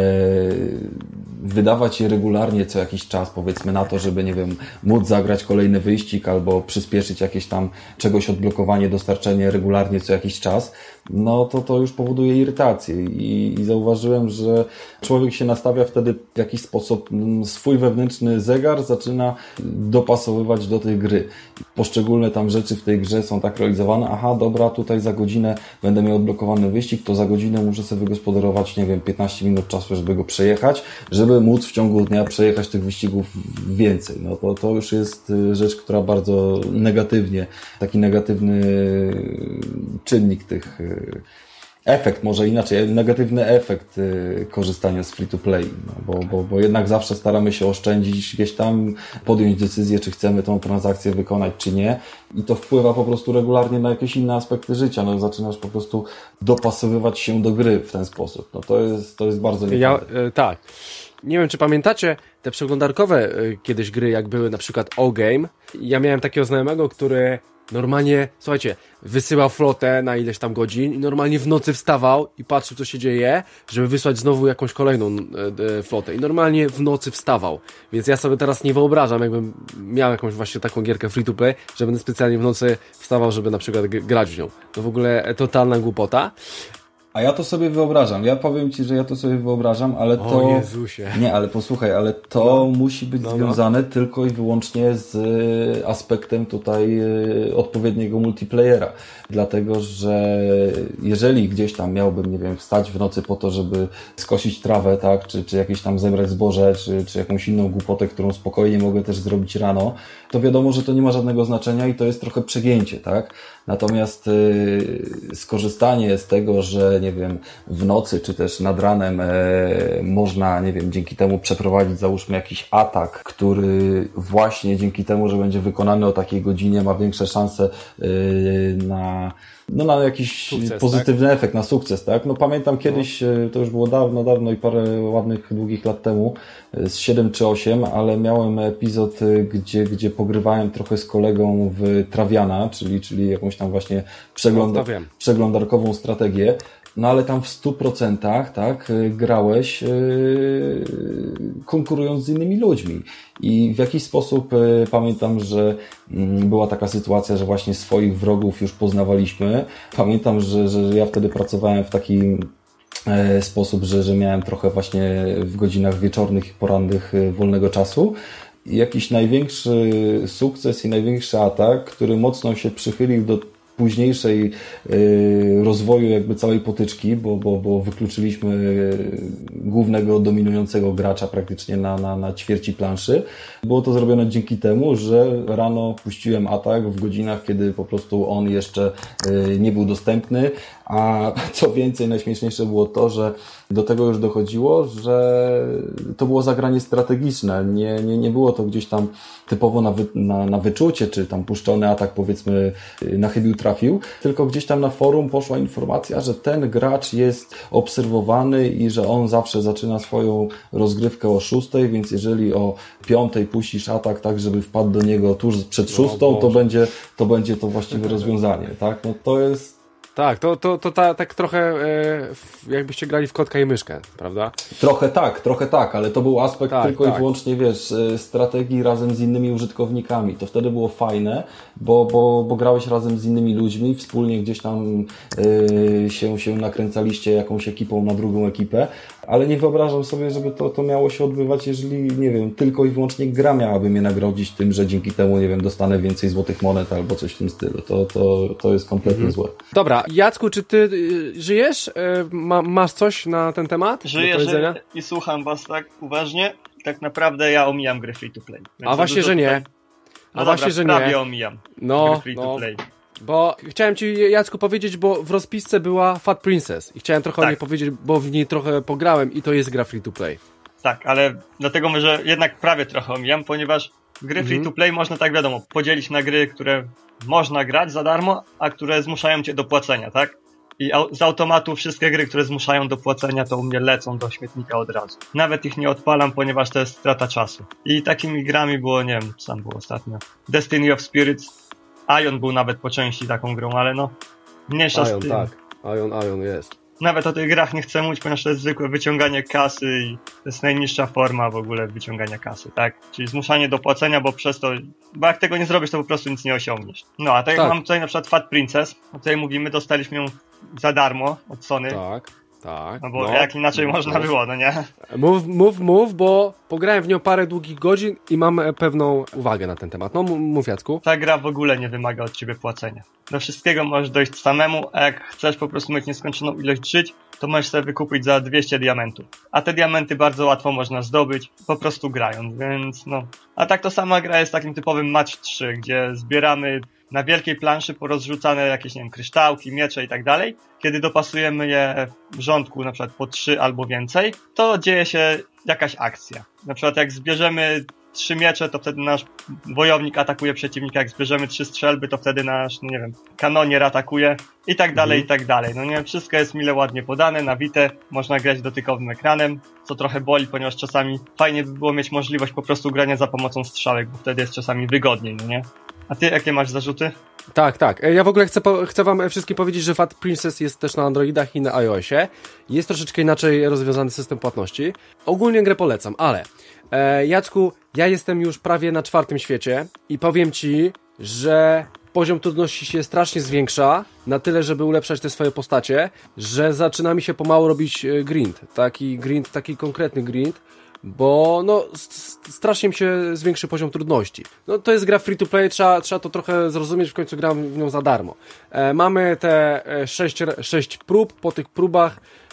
wydawać je regularnie co jakiś czas, powiedzmy, na to, żeby, nie wiem, móc zagrać kolejny wyścig albo przyspieszyć jakieś tam czegoś odblokowanie, dostarczenie regularnie co jakiś czas, no to już powoduje irytację i zauważyłem, że człowiek się nastawia wtedy w jakiś sposób, swój wewnętrzny zegar zaczyna dopasowywać do tej gry. Poszczególne tam rzeczy w tej grze są tak realizowane, aha, dobra, tutaj za godzinę będę miał odblokowany wyścig, to za godzinę muszę sobie wygospodarować, nie wiem, 15 minut czasu, żeby go przejechać, żeby móc w ciągu dnia przejechać tych wyścigów więcej. No to już jest rzecz, która bardzo taki negatywny czynnik tych efekt, może inaczej, negatywny efekt korzystania z free-to-play, no, bo jednak zawsze staramy się oszczędzić gdzieś tam, podjąć decyzję, czy chcemy tą transakcję wykonać, czy nie, i to wpływa po prostu regularnie na jakieś inne aspekty życia, no zaczynasz po prostu dopasowywać się do gry w ten sposób, no to jest bardzo niefajne. Tak. Nie wiem, czy pamiętacie te przeglądarkowe kiedyś gry, jak były na przykład O-Game. Ja miałem takiego znajomego, który normalnie, słuchajcie, wysyłał flotę na ileś tam godzin i normalnie w nocy wstawał i patrzył, co się dzieje, żeby wysłać znowu jakąś kolejną flotę. I normalnie w nocy wstawał. Więc ja sobie teraz nie wyobrażam, jakbym miał jakąś właśnie taką gierkę free-to-play, że będę specjalnie w nocy wstawał, żeby na przykład grać w nią. To w ogóle totalna głupota. A ja to sobie wyobrażam. Ja powiem Ci, że ja to sobie wyobrażam, ale to... O Jezusie. Nie, ale posłuchaj, ale to musi być związane tylko i wyłącznie z aspektem tutaj odpowiedniego multiplayera. Dlatego, że jeżeli gdzieś tam miałbym, nie wiem, wstać w nocy po to, żeby skosić trawę, tak, czy jakieś tam zebrać zboże, czy jakąś inną głupotę, którą spokojnie mogę też zrobić rano, to wiadomo, że to nie ma żadnego znaczenia i to jest trochę przegięcie, tak? Natomiast skorzystanie z tego, że nie nie wiem, w nocy czy też nad ranem można, nie wiem, dzięki temu przeprowadzić, załóżmy, jakiś atak, który właśnie dzięki temu, że będzie wykonany o takiej godzinie, ma większe szanse na jakiś sukces, pozytywny efekt, na sukces, tak? No pamiętam kiedyś, to już było dawno i parę ładnych, długich lat temu, z 7 czy 8, ale miałem epizod, gdzie pogrywałem trochę z kolegą w Traviana, czyli jakąś tam właśnie przeglądarkową strategię. No ale tam w 100%, tak, grałeś konkurując z innymi ludźmi. I w jakiś sposób pamiętam, że była taka sytuacja, że właśnie swoich wrogów już poznawaliśmy. Pamiętam, że ja wtedy pracowałem w taki sposób, że miałem trochę właśnie w godzinach wieczornych i porannych wolnego czasu. I jakiś największy sukces i największy atak, który mocno się przychylił do późniejszej rozwoju jakby całej potyczki, bo wykluczyliśmy głównego dominującego gracza praktycznie na ćwierci planszy. Było to zrobione dzięki temu, że rano puściłem atak w godzinach, kiedy po prostu on jeszcze nie był dostępny, a co więcej, najśmieszniejsze było to, że do tego już dochodziło, że to było zagranie strategiczne. Nie było to gdzieś tam typowo na wyczucie, czy tam puszczony atak, powiedzmy, na chybił trafił, tylko gdzieś tam na forum poszła informacja, że ten gracz jest obserwowany i że on zawsze zaczyna swoją rozgrywkę o 6, więc jeżeli o 5 puścisz atak tak, żeby wpadł do niego tuż przed 6, to będzie to właściwe rozwiązanie, tak? No to jest... Tak, tak trochę jakbyście grali w kotka i myszkę, prawda? Trochę tak, ale to był aspekt tylko i wyłącznie, wiesz, strategii razem z innymi użytkownikami. To wtedy było fajne, bo grałeś razem z innymi ludźmi, wspólnie gdzieś tam się nakręcaliście jakąś ekipą na drugą ekipę, ale nie wyobrażam sobie, żeby to miało się odbywać, jeżeli, nie wiem, tylko i wyłącznie gra miałaby mnie nagrodzić tym, że dzięki temu, nie wiem, dostanę więcej złotych monet albo coś w tym stylu. To jest kompletnie złe. Dobra, Jacku, czy ty żyjesz? Masz coś na ten temat? Żyję i słucham was tak uważnie. Tak naprawdę ja omijam gry free to play. A właśnie, że nie. No właśnie, że prawie omijam gry free to play. Bo chciałem ci, Jacku, powiedzieć, bo w rozpisce była Fat Princess i chciałem trochę o niej powiedzieć, bo w niej trochę pograłem i to jest gra free to play. Tak, ale dlatego może jednak prawie trochę omijam, ponieważ gry free to play można, tak wiadomo, podzielić na gry, które można grać za darmo, a które zmuszają cię do płacenia, tak? I z automatu wszystkie gry, które zmuszają do płacenia, to u mnie lecą do śmietnika od razu. Nawet ich nie odpalam, ponieważ to jest strata czasu. I takimi grami było, nie wiem, co tam było ostatnio. Destiny of Spirits. Ion był nawet po części taką grą, ale no, mniejsza z tym. Tak, Ion jest. Nawet o tych grach nie chcę mówić, ponieważ to jest zwykłe wyciąganie kasy i to jest najniższa forma w ogóle wyciągania kasy, tak? Czyli zmuszanie do płacenia, bo przez to, bo jak tego nie zrobisz, to po prostu nic nie osiągniesz. No, a tak jak mam tutaj na przykład Fat Princess, o której mówimy, dostaliśmy ją za darmo od Sony. Tak. No bo jak inaczej można było, no nie? Mów, bo pograłem w nią parę długich godzin i mam pewną uwagę na ten temat. No mów, Jacku. Ta gra w ogóle nie wymaga od ciebie płacenia. Do wszystkiego możesz dojść samemu, a jak chcesz po prostu mieć nieskończoną ilość żyć, to możesz sobie wykupić za 200 diamentów. A te diamenty bardzo łatwo można zdobyć, po prostu grając, więc no. A tak to sama gra jest takim typowym match 3, gdzie zbieramy na wielkiej planszy porozrzucane jakieś, nie wiem, kryształki, miecze i tak dalej. Kiedy dopasujemy je w rządku, na przykład po 3 albo więcej, to dzieje się jakaś akcja. Na przykład jak zbierzemy 3 miecze, to wtedy nasz wojownik atakuje przeciwnika. Jak zbierzemy 3 strzelby, to wtedy nasz, no nie wiem, kanonier atakuje i tak dalej, i tak dalej. No nie, wszystko jest mile ładnie podane, nawite, można grać dotykowym ekranem, co trochę boli, ponieważ czasami fajnie by było mieć możliwość po prostu grania za pomocą strzałek, bo wtedy jest czasami wygodniej, no nie? A ty jakie masz zarzuty? Tak. Ja w ogóle chcę wam wszystkim powiedzieć, że Fat Princess jest też na Androidach i na iOSie. Jest troszeczkę inaczej rozwiązany system płatności. Ogólnie grę polecam, ale Jacku, ja jestem już prawie na 4. świecie i powiem ci, że poziom trudności się strasznie zwiększa, na tyle, żeby ulepszać te swoje postacie, że zaczyna mi się pomału robić grind. Taki konkretny grind. Bo no strasznie mi się zwiększy poziom trudności. No to jest gra free to play, trzeba to trochę zrozumieć, w końcu gram w nią za darmo. Mamy te 6 prób, po tych próbach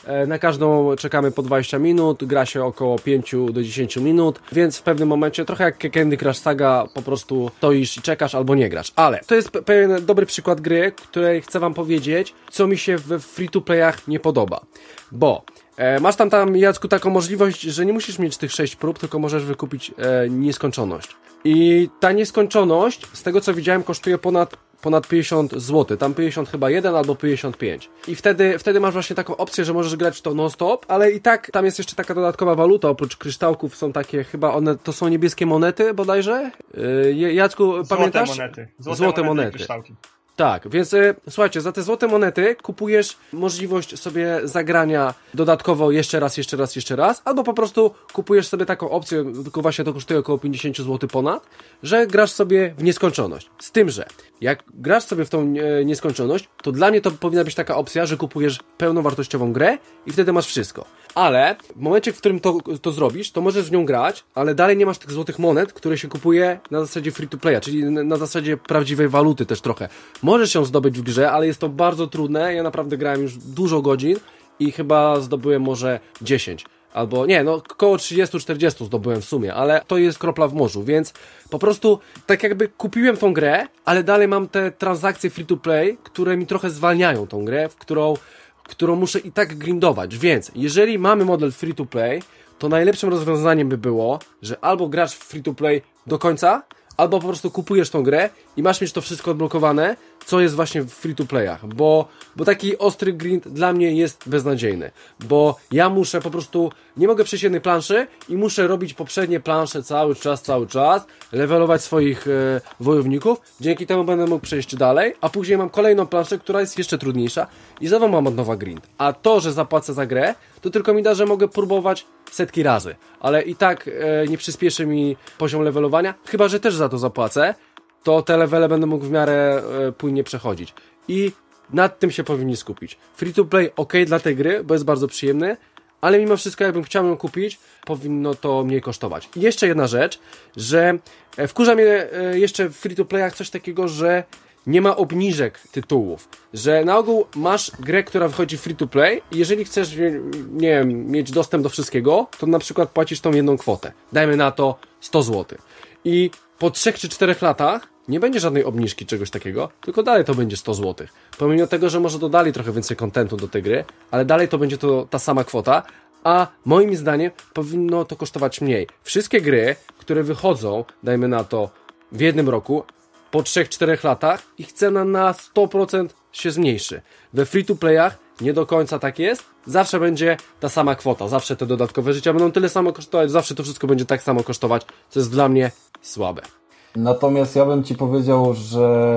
Na każdą czekamy po 20 minut, gra się około 5 do 10 minut, więc w pewnym momencie, trochę jak Candy Crush Saga, po prostu stoisz i czekasz albo nie grasz. Ale to jest pewien dobry przykład gry, której chcę wam powiedzieć, co mi się w free-to-playach nie podoba. Bo masz tam, Jacku, taką możliwość, że nie musisz mieć tych 6 prób, tylko możesz wykupić nieskończoność. I ta nieskończoność, z tego co widziałem, kosztuje ponad 50 zł, tam 50 chyba 1 albo 55. I wtedy masz właśnie taką opcję, że możesz grać w to non-stop, ale i tak tam jest jeszcze taka dodatkowa waluta, oprócz kryształków są takie chyba to są niebieskie monety bodajże? Jacku, pamiętasz? Złote monety. Kryształki. Tak, więc słuchajcie, za te złote monety kupujesz możliwość sobie zagrania dodatkowo jeszcze raz, albo po prostu kupujesz sobie taką opcję, tylko właśnie to kosztuje około 50 zł ponad, że grasz sobie w nieskończoność. Z tym, że jak grasz sobie w tą nieskończoność, to dla mnie to powinna być taka opcja, że kupujesz pełnowartościową grę i wtedy masz wszystko. Ale w momencie, w którym to zrobisz, to możesz w nią grać, ale dalej nie masz tych złotych monet, które się kupuje na zasadzie free-to-playa, czyli na zasadzie prawdziwej waluty też trochę. Możesz ją zdobyć w grze, ale jest to bardzo trudne. Ja naprawdę grałem już dużo godzin i chyba zdobyłem może 10. Albo nie, no około 30-40 zdobyłem w sumie, ale to jest kropla w morzu, więc po prostu tak jakby kupiłem tą grę, ale dalej mam te transakcje free-to-play, które mi trochę zwalniają tą grę, w którą muszę i tak grindować, więc jeżeli mamy model free-to-play, to najlepszym rozwiązaniem by było, że albo grasz w free-to-play do końca, albo po prostu kupujesz tą grę i masz mieć to wszystko odblokowane, co jest właśnie w free-to-playach, bo taki ostry grind dla mnie jest beznadziejny, bo ja muszę po prostu, nie mogę przejść jednej planszy i muszę robić poprzednie plansze cały czas, levelować swoich wojowników, dzięki temu będę mógł przejść dalej, a później mam kolejną planszę, która jest jeszcze trudniejsza i znowu mam od nowa grind, a to, że zapłacę za grę, to tylko mi da, że mogę próbować setki razy, ale i tak nie przyspieszy mi poziom levelowania, chyba że też za to zapłacę, to te levele będę mógł w miarę płynnie przechodzić. I nad tym się powinni skupić. Free to play ok dla tej gry, bo jest bardzo przyjemny, ale mimo wszystko jakbym chciał ją kupić, powinno to mniej kosztować. I jeszcze jedna rzecz, że wkurza mnie jeszcze w free to playach coś takiego, że nie ma obniżek tytułów, że na ogół masz grę, która wychodzi free to play i jeżeli chcesz, nie wiem, mieć dostęp do wszystkiego, to na przykład płacisz tą jedną kwotę. Dajmy na to 100 zł. I po 3 czy 4 latach nie będzie żadnej obniżki czegoś takiego, tylko dalej to będzie 100 zł. Pomimo tego, że może dodali trochę więcej kontentu do tej gry, ale dalej to będzie ta sama kwota, a moim zdaniem powinno to kosztować mniej. Wszystkie gry, które wychodzą, dajmy na to, w jednym roku, po 3-4 latach, ich cena na 100% się zmniejszy. We free-to-playach nie do końca tak jest. Zawsze będzie ta sama kwota, zawsze te dodatkowe życia będą tyle samo kosztować, zawsze to wszystko będzie tak samo kosztować, co jest dla mnie słabe. Natomiast ja bym Ci powiedział, że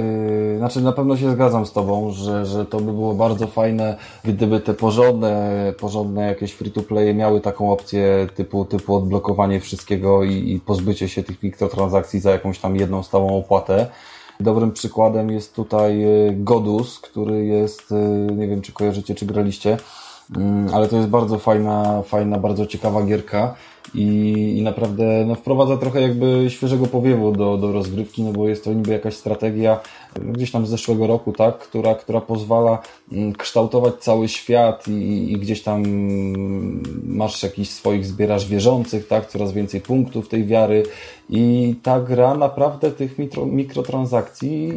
znaczy na pewno się zgadzam z Tobą, że to by było bardzo fajne, gdyby te porządne jakieś free-to-playe miały taką opcję typu odblokowanie wszystkiego i pozbycie się tych mikrotransakcji za jakąś tam jedną stałą opłatę. Dobrym przykładem jest tutaj Godus, który jest, nie wiem czy kojarzycie, czy graliście, ale to jest bardzo fajna, bardzo ciekawa gierka i naprawdę no, wprowadza trochę jakby świeżego powiewu do rozgrywki, no bo jest to niby jakaś strategia gdzieś tam z zeszłego roku, tak, która pozwala kształtować cały świat i gdzieś tam masz jakichś swoich, zbierasz wierzących, tak, coraz więcej punktów tej wiary i ta gra naprawdę tych mikrotransakcji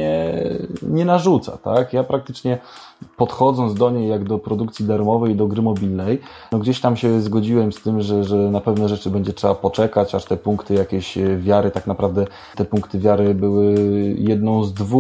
nie narzuca, tak. Ja praktycznie podchodząc do niej jak do produkcji darmowej, do gry mobilnej, no gdzieś tam się zgodziłem z tym, że na pewne rzeczy będzie trzeba poczekać, aż te punkty jakieś wiary, tak naprawdę te punkty wiary były jedną z 2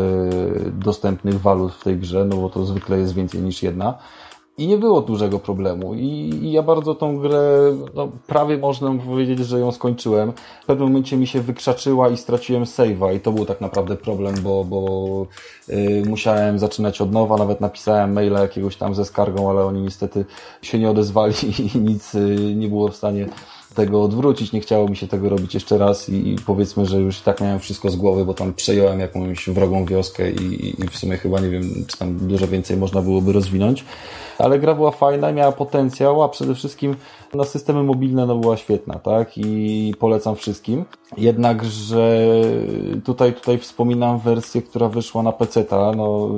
dostępnych walut w tej grze, no bo to zwykle jest więcej niż jedna. I nie było dużego problemu. I ja bardzo tą grę, no, prawie można powiedzieć, że ją skończyłem. W pewnym momencie mi się wykrzaczyła i straciłem save'a i to był tak naprawdę problem, bo musiałem zaczynać od nowa, nawet napisałem maila jakiegoś tam ze skargą, ale oni niestety się nie odezwali i nic nie było w stanie tego odwrócić, nie chciało mi się tego robić jeszcze raz i powiedzmy, że już i tak miałem wszystko z głowy, bo tam przejąłem jakąś wrogą wioskę i w sumie chyba nie wiem, czy tam dużo więcej można byłoby rozwinąć. Ale gra była fajna, miała potencjał, a przede wszystkim na systemy mobilne no była świetna, tak? I polecam wszystkim. Jednakże tutaj wspominam wersję, która wyszła na PC-ta, no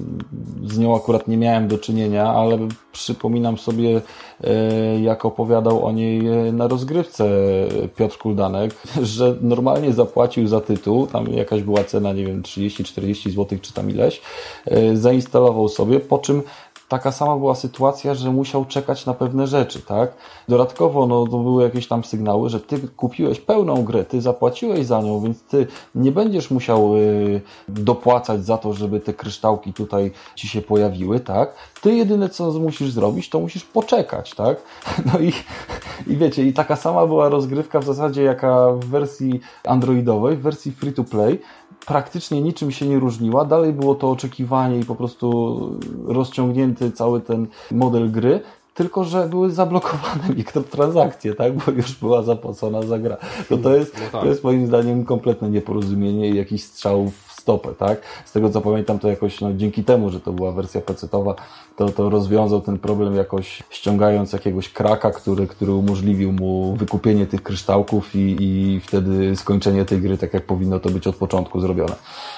z nią akurat nie miałem do czynienia, ale przypominam sobie, jak opowiadał o niej na rozgrywce Piotr Kuldanek, że normalnie zapłacił za tytuł, tam jakaś była cena, nie wiem, 30-40 zł czy tam ileś, zainstalował sobie, po czym taka sama była sytuacja, że musiał czekać na pewne rzeczy, tak? Dodatkowo, no, to były jakieś tam sygnały, że ty kupiłeś pełną grę, ty zapłaciłeś za nią, więc ty nie będziesz musiał dopłacać za to, żeby te kryształki tutaj ci się pojawiły, tak? Ty jedyne, co musisz zrobić, to musisz poczekać, tak? No i wiecie, i taka sama była rozgrywka w zasadzie jaka w wersji androidowej, w wersji free to play, praktycznie niczym się nie różniła, dalej było to oczekiwanie i po prostu rozciągnięty cały ten model gry, tylko że były zablokowane mikrotransakcje, tak, bo już była zapłacona za gra. To jest moim zdaniem kompletne nieporozumienie i jakiś strzał w stopę, tak. Z tego co pamiętam, to jakoś dzięki temu, że to była wersja PC-towa, to rozwiązał ten problem jakoś ściągając jakiegoś kraka, który umożliwił mu wykupienie tych kryształków i wtedy skończenie tej gry tak jak powinno to być od początku zrobione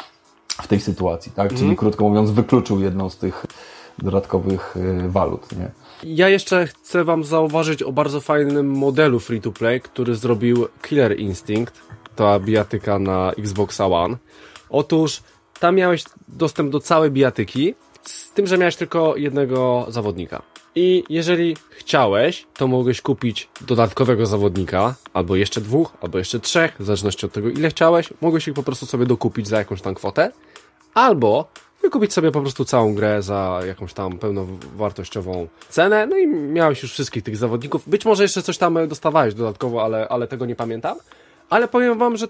w tej sytuacji, tak? Czyli krótko mówiąc wykluczył jedną z tych dodatkowych walut, nie? Ja jeszcze chcę wam zauważyć o bardzo fajnym modelu free-to-play, który zrobił Killer Instinct, ta bijatyka na Xbox One. Otóż tam miałeś dostęp do całej bijatyki, z tym, że miałeś tylko jednego zawodnika. I jeżeli chciałeś, to mogłeś kupić dodatkowego zawodnika, albo jeszcze 2, albo jeszcze 3, w zależności od tego, ile chciałeś. Mogłeś ich po prostu sobie dokupić za jakąś tam kwotę, albo wykupić sobie po prostu całą grę za jakąś tam pełnowartościową cenę, no i miałeś już wszystkich tych zawodników. Być może jeszcze coś tam dostawałeś dodatkowo, ale tego nie pamiętam. Ale powiem wam,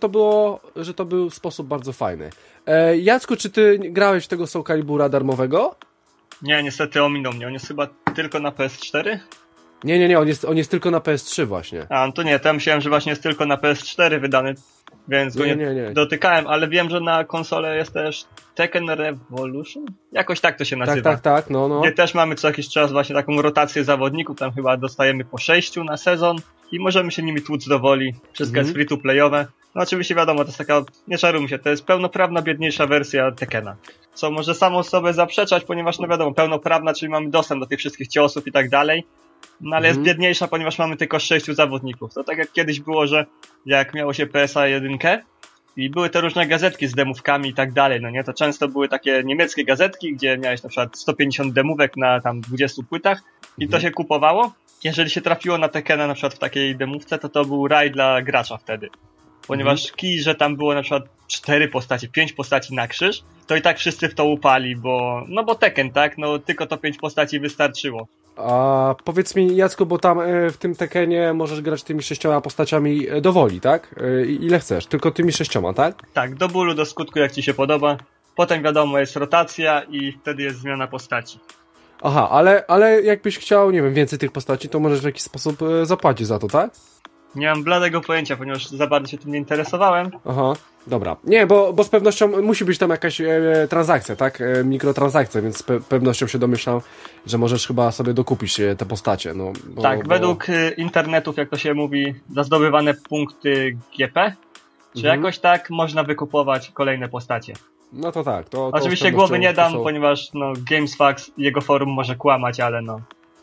że to był sposób bardzo fajny. Jacku, czy ty grałeś w tego Soul Calibura darmowego? Nie, niestety ominął mnie. On jest chyba tylko na PS4? Nie, on jest tylko na PS3 właśnie. A, no to nie, to ja myślałem, że właśnie jest tylko na PS4 wydany, więc go nie dotykałem, ale wiem, że na konsolę jest też Tekken Revolution? Jakoś tak to się nazywa. Tak, no. Gdzie też mamy co jakiś czas właśnie taką rotację zawodników, tam chyba dostajemy po 6 na sezon i możemy się nimi tłuc do woli. Wszystko jest free-to-playowe. No oczywiście wiadomo, to jest taka, nie czarujmy się, to jest pełnoprawna, biedniejsza wersja Tekkena. Co może samą sobie zaprzeczać, ponieważ no wiadomo, pełnoprawna, czyli mamy dostęp do tych wszystkich ciosów i tak dalej. No ale jest biedniejsza, ponieważ mamy tylko 6 zawodników. To tak jak kiedyś było, że jak miało się PSA 1 i były te różne gazetki z demówkami i tak dalej, no nie? To często były takie niemieckie gazetki, gdzie miałeś na przykład 150 demówek na tam 20 płytach i to się kupowało. Jeżeli się trafiło na Tekkena na przykład w takiej demówce, to był raj dla gracza wtedy. Ponieważ że tam było na przykład 4 postaci, 5 postaci na krzyż, to i tak wszyscy w to upali, bo Tekken, tak? No tylko to 5 postaci wystarczyło. A powiedz mi, Jacku, bo tam w tym Tekkenie możesz grać tymi 6 postaciami do woli, tak? Ile chcesz, tylko tymi 6, tak? Tak, do bólu, do skutku, jak ci się podoba. Potem wiadomo, jest rotacja i wtedy jest zmiana postaci. Aha, ale jakbyś chciał, nie wiem, więcej tych postaci, to możesz w jakiś sposób zapłacić za to, tak? Nie mam bladego pojęcia, ponieważ za bardzo się tym nie interesowałem. Aha, dobra. Nie, bo z pewnością musi być tam jakaś transakcja, tak? Mikrotransakcja, więc z pewnością się domyślam, że możesz chyba sobie dokupić te postacie. No, według internetów, jak to się mówi, za zdobywane punkty GP, czy jakoś tak można wykupować kolejne postacie. No to tak. To oczywiście głowy nie dam, ponieważ GamesFAQs i jego forum może kłamać, ale no.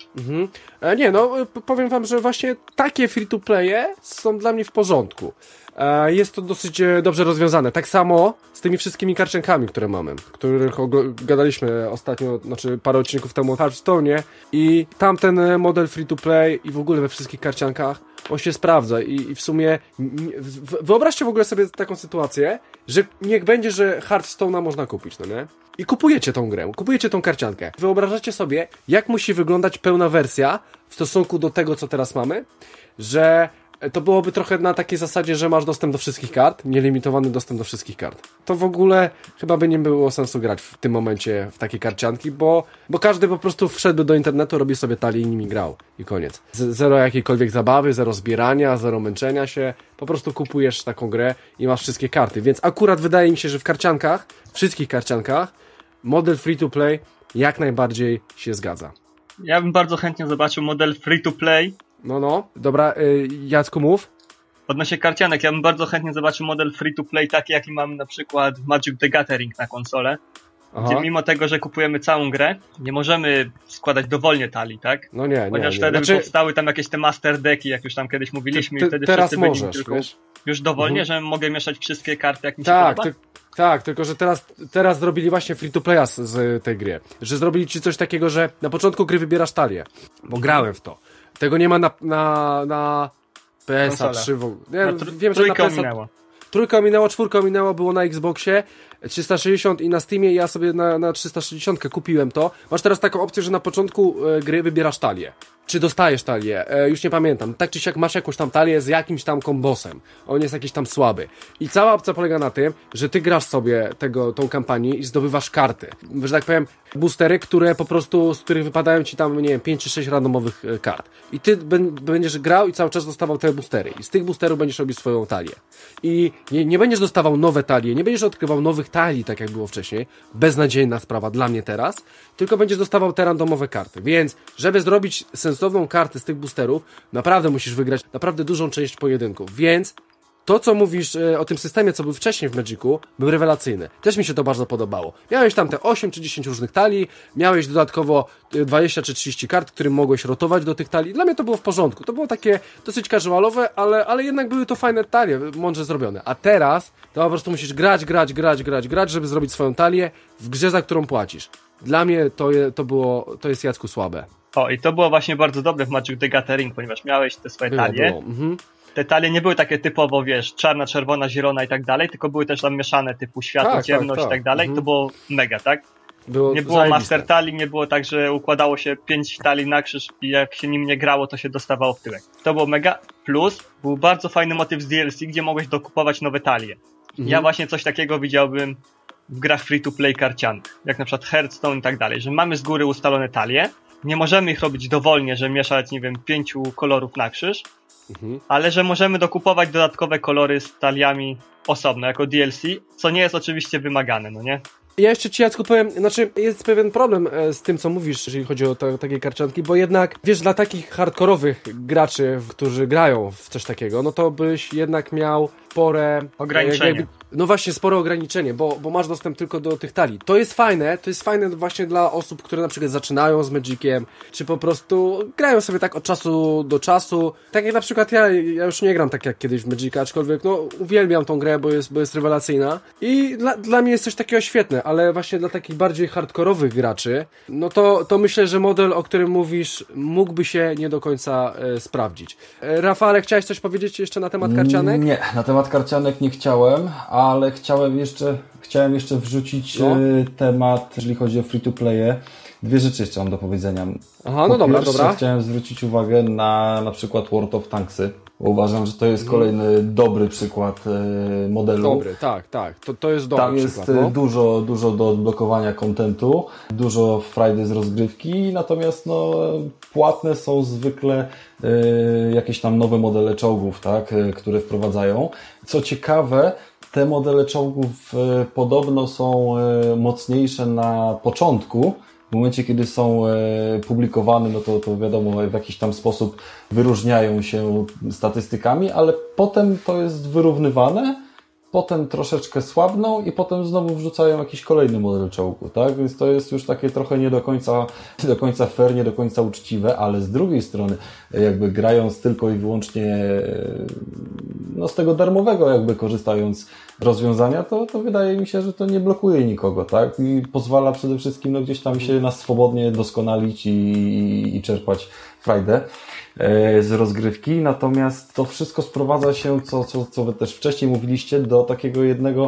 Nie, powiem wam, że właśnie takie free-to-playe są dla mnie w porządku. Jest to dosyć dobrze rozwiązane. Tak samo z tymi wszystkimi karciankami, które mamy, których gadaliśmy ostatnio, znaczy parę odcinków temu o Hearthstone'ie i tamten model free-to-play i w ogóle we wszystkich karciankach on się sprawdza i w sumie wyobraźcie w ogóle sobie taką sytuację, że niech będzie, że Hearthstone'a można kupić, no nie? I kupujecie tą grę, kupujecie tą karciankę. Wyobrażacie sobie, jak musi wyglądać pełna wersja w stosunku do tego, co teraz mamy, że to byłoby trochę na takiej zasadzie, że masz dostęp do wszystkich kart, nielimitowany dostęp do wszystkich kart. To w ogóle chyba by nie było sensu grać w tym momencie w takie karcianki, bo każdy po prostu wszedł do internetu, robi sobie talię i nimi grał. I koniec. Zero jakiejkolwiek zabawy, zero zbierania, zero męczenia się. Po prostu kupujesz taką grę i masz wszystkie karty. Więc akurat wydaje mi się, że w karciankach, wszystkich karciankach, model free to play jak najbardziej się zgadza. Ja bym bardzo chętnie zobaczył model free to play. No. Dobra, Jacku, mów. Odnośnie karcianek, ja bym bardzo chętnie zobaczył model free to play taki, jaki mamy na przykład w Magic the Gathering na konsolę. Gdzie mimo tego, że kupujemy całą grę, nie możemy składać dowolnie talii, tak? No nie. Ponieważ wtedy by powstały tam jakieś te master decki, jak już tam kiedyś mówiliśmy, i wtedy teraz wszyscy możesz, tylko wiesz? już dowolnie, że mogę mieszać wszystkie karty, jak mi się podoba? Tak, tylko że teraz zrobili właśnie free to playa z tej gry. Że zrobili ci coś takiego, że na początku gry wybierasz talię. Bo grałem w to. Tego nie ma na PS-a 3 w ogóle. Wiem, że na PS-a trójka minęła, czwórka minęła, było na Xboxie 360 i na Steamie, ja sobie na 360 kupiłem to. Masz teraz taką opcję, że na początku gry wybierasz talię. Czy dostajesz talię? Już nie pamiętam. Tak czy siak masz jakąś tam talię z jakimś tam kombosem. On jest jakiś tam słaby. I cała opcja polega na tym, że ty grasz sobie tą kampanię i zdobywasz karty. Że tak powiem, boostery, które po prostu, z których wypadają ci tam, nie wiem, 5 czy 6 randomowych kart. I ty będziesz grał i cały czas dostawał te boostery. I z tych boosterów będziesz robił swoją talię. I nie będziesz dostawał nowe talie, nie będziesz odkrywał nowych talii, tak jak było wcześniej. Beznadziejna sprawa dla mnie teraz. Tylko będziesz dostawał te randomowe karty. Więc, żeby zrobić sensowną kartę z tych boosterów, naprawdę musisz wygrać naprawdę dużą część pojedynków. Więc to, co mówisz o tym systemie, co był wcześniej w Magicu, był rewelacyjny. Też mi się to bardzo podobało. Miałeś tam te 8 czy 10 różnych talii, miałeś dodatkowo 20 czy 30 kart, którym mogłeś rotować do tych talii. Dla mnie to było w porządku. To było takie dosyć casualowe, ale jednak były to fajne talie, mądrze zrobione. A teraz to po prostu musisz grać, żeby zrobić swoją talię w grze, za którą płacisz. Dla mnie to jest, Jacku, słabe. O, i to było właśnie bardzo dobre w Magic the Gathering, ponieważ miałeś te swoje talie. Te talie nie były takie typowo, wiesz, czarna, czerwona, zielona i tak dalej, tylko były też tam mieszane typu światło, ciemność i tak dalej. To było mega, tak? Nie było master talii, nie było tak, że układało się 5 talii na krzyż i jak się nim nie grało, to się dostawało w tyłek. To było mega. Plus był bardzo fajny motyw z DLC, gdzie mogłeś dokupować nowe talie. Ja właśnie coś takiego widziałbym w grach free-to-play karcianych, jak na przykład Hearthstone i tak dalej, że mamy z góry ustalone talie, nie możemy ich robić dowolnie, że mieszać, nie wiem, 5 kolorów na krzyż, ale że możemy dokupować dodatkowe kolory z taliami osobno, jako DLC, co nie jest oczywiście wymagane, no nie? Ja jeszcze ci, Jacku, powiem, jest pewien problem z tym, co mówisz, jeżeli chodzi o takie karcianki, bo jednak, wiesz, dla takich hardkorowych graczy, którzy grają w coś takiego, no to byś jednak miał spore ograniczenie. Spore ograniczenie, bo masz dostęp tylko do tych talii. To jest fajne właśnie dla osób, które na przykład zaczynają z Magiciem, czy po prostu grają sobie tak od czasu do czasu. Tak jak na przykład ja już nie gram tak jak kiedyś w Magica, aczkolwiek uwielbiam tą grę, bo jest rewelacyjna i dla mnie jest coś takiego świetne, ale właśnie dla takich bardziej hardkorowych graczy, no to myślę, że model, o którym mówisz, mógłby się nie do końca sprawdzić. Rafale, chciałeś coś powiedzieć jeszcze na temat karcianek? Nie, na temat karcianek nie chciałem, ale chciałem jeszcze wrzucić temat, jeżeli chodzi o free-to-playe. Dwie rzeczy jeszcze mam do powiedzenia. Aha, no dobra. Chciałem zwrócić uwagę na przykład World of Tanksy, bo uważam, że to jest kolejny dobry przykład modelu. Dobry, tak. To jest dobry Tam przykład. Tam jest dużo do odblokowania kontentu, dużo frajdy z rozgrywki, natomiast płatne są zwykle jakieś tam nowe modele czołgów, tak, które wprowadzają. Co ciekawe, te modele czołgów podobno są mocniejsze na początku. W momencie, kiedy są publikowane, no to wiadomo, w jakiś tam sposób wyróżniają się statystykami, ale potem to jest wyrównywane, potem troszeczkę słabną i potem znowu wrzucają jakiś kolejny model czołgu, tak? Więc to jest już takie trochę nie do końca fair, nie do końca uczciwe, ale z drugiej strony, jakby grając tylko i wyłącznie z tego darmowego, jakby korzystając rozwiązania, to wydaje mi się, że to nie blokuje nikogo, tak? I pozwala przede wszystkim gdzieś tam się nas swobodnie doskonalić i czerpać frajdę z rozgrywki, natomiast to wszystko sprowadza się, co wy też wcześniej mówiliście, do takiego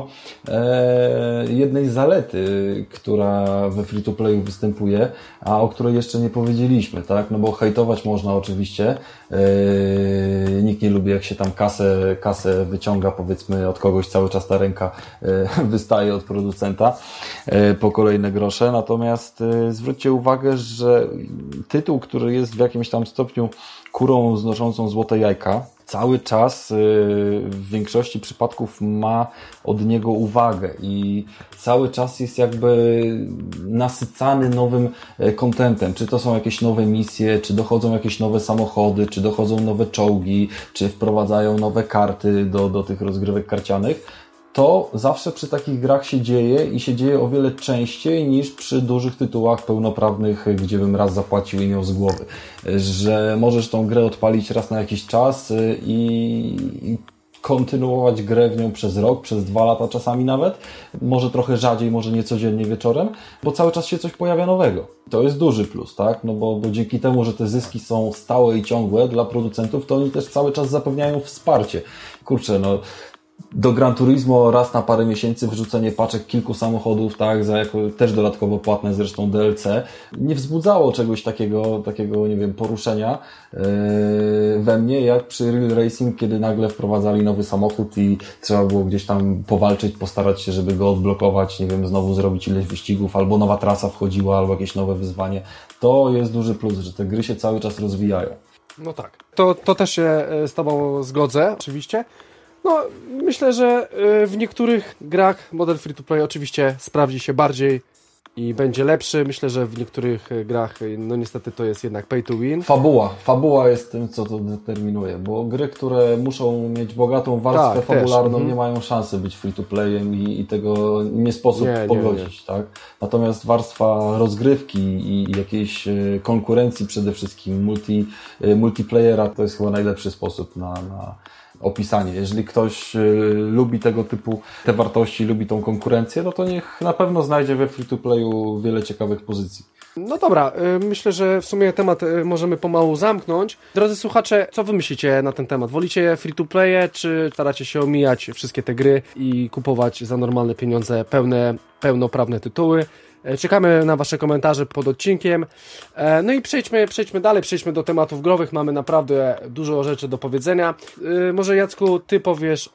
jednej zalety, która we free-to-playu występuje, a o której jeszcze nie powiedzieliśmy, tak? No bo hejtować można oczywiście, nikt nie lubi, jak się tam kasę wyciąga, powiedzmy, od kogoś, cały czas ta ręka wystaje od producenta po kolejne grosze, natomiast zwróćcie uwagę, że tytuł, który jest w jakimś tam stopniu kurą znoszącą złote jajka, cały czas w większości przypadków ma od niego uwagę i cały czas jest jakby nasycany nowym kontentem. Czy to są jakieś nowe misje, czy dochodzą jakieś nowe samochody, czy dochodzą nowe czołgi, czy wprowadzają nowe karty do tych rozgrywek karcianych. To zawsze przy takich grach się dzieje i się dzieje o wiele częściej niż przy dużych tytułach pełnoprawnych, gdzie bym raz zapłacił i miał z głowy. Że możesz tą grę odpalić raz na jakiś czas i kontynuować grę w nią przez rok, przez 2 lata czasami nawet. Może trochę rzadziej, może nie codziennie wieczorem, bo cały czas się coś pojawia nowego. To jest duży plus, tak? No bo dzięki temu, że te zyski są stałe i ciągłe dla producentów, to oni też cały czas zapewniają wsparcie. Kurczę, no do Gran Turismo raz na parę miesięcy wrzucenie paczek kilku samochodów, tak, za też dodatkowo płatne zresztą DLC, nie wzbudzało czegoś takiego, nie wiem, poruszenia we mnie, jak przy Real Racing, kiedy nagle wprowadzali nowy samochód i trzeba było gdzieś tam powalczyć, postarać się, żeby go odblokować, nie wiem, znowu zrobić ileś wyścigów, albo nowa trasa wchodziła, albo jakieś nowe wyzwanie. To jest duży plus, że te gry się cały czas rozwijają. No tak. To też się z Tobą zgodzę, oczywiście. No, myślę, że w niektórych grach model free-to-play oczywiście sprawdzi się bardziej i będzie lepszy. Myślę, że w niektórych grach, no niestety to jest jednak pay to win. Fabuła jest tym, co to determinuje, bo gry, które muszą mieć bogatą warstwę fabularną, nie mają szansy być free-to-playem i tego nie sposób pogodzić, tak? Natomiast warstwa rozgrywki i jakiejś konkurencji przede wszystkim, multiplayera, to jest chyba najlepszy sposób na opisanie. Jeżeli ktoś lubi tego typu te wartości, lubi tą konkurencję, no to niech na pewno znajdzie we free-to-playu wiele ciekawych pozycji. No dobra, myślę, że w sumie temat możemy pomału zamknąć. Drodzy słuchacze, co wy myślicie na ten temat? Wolicie free-to-playe, czy staracie się omijać wszystkie te gry i kupować za normalne pieniądze pełnoprawne tytuły? Czekamy na wasze komentarze pod odcinkiem. No i przejdźmy dalej, przejdźmy do tematów growych. Mamy naprawdę dużo rzeczy do powiedzenia. Może Jacku, ty powiesz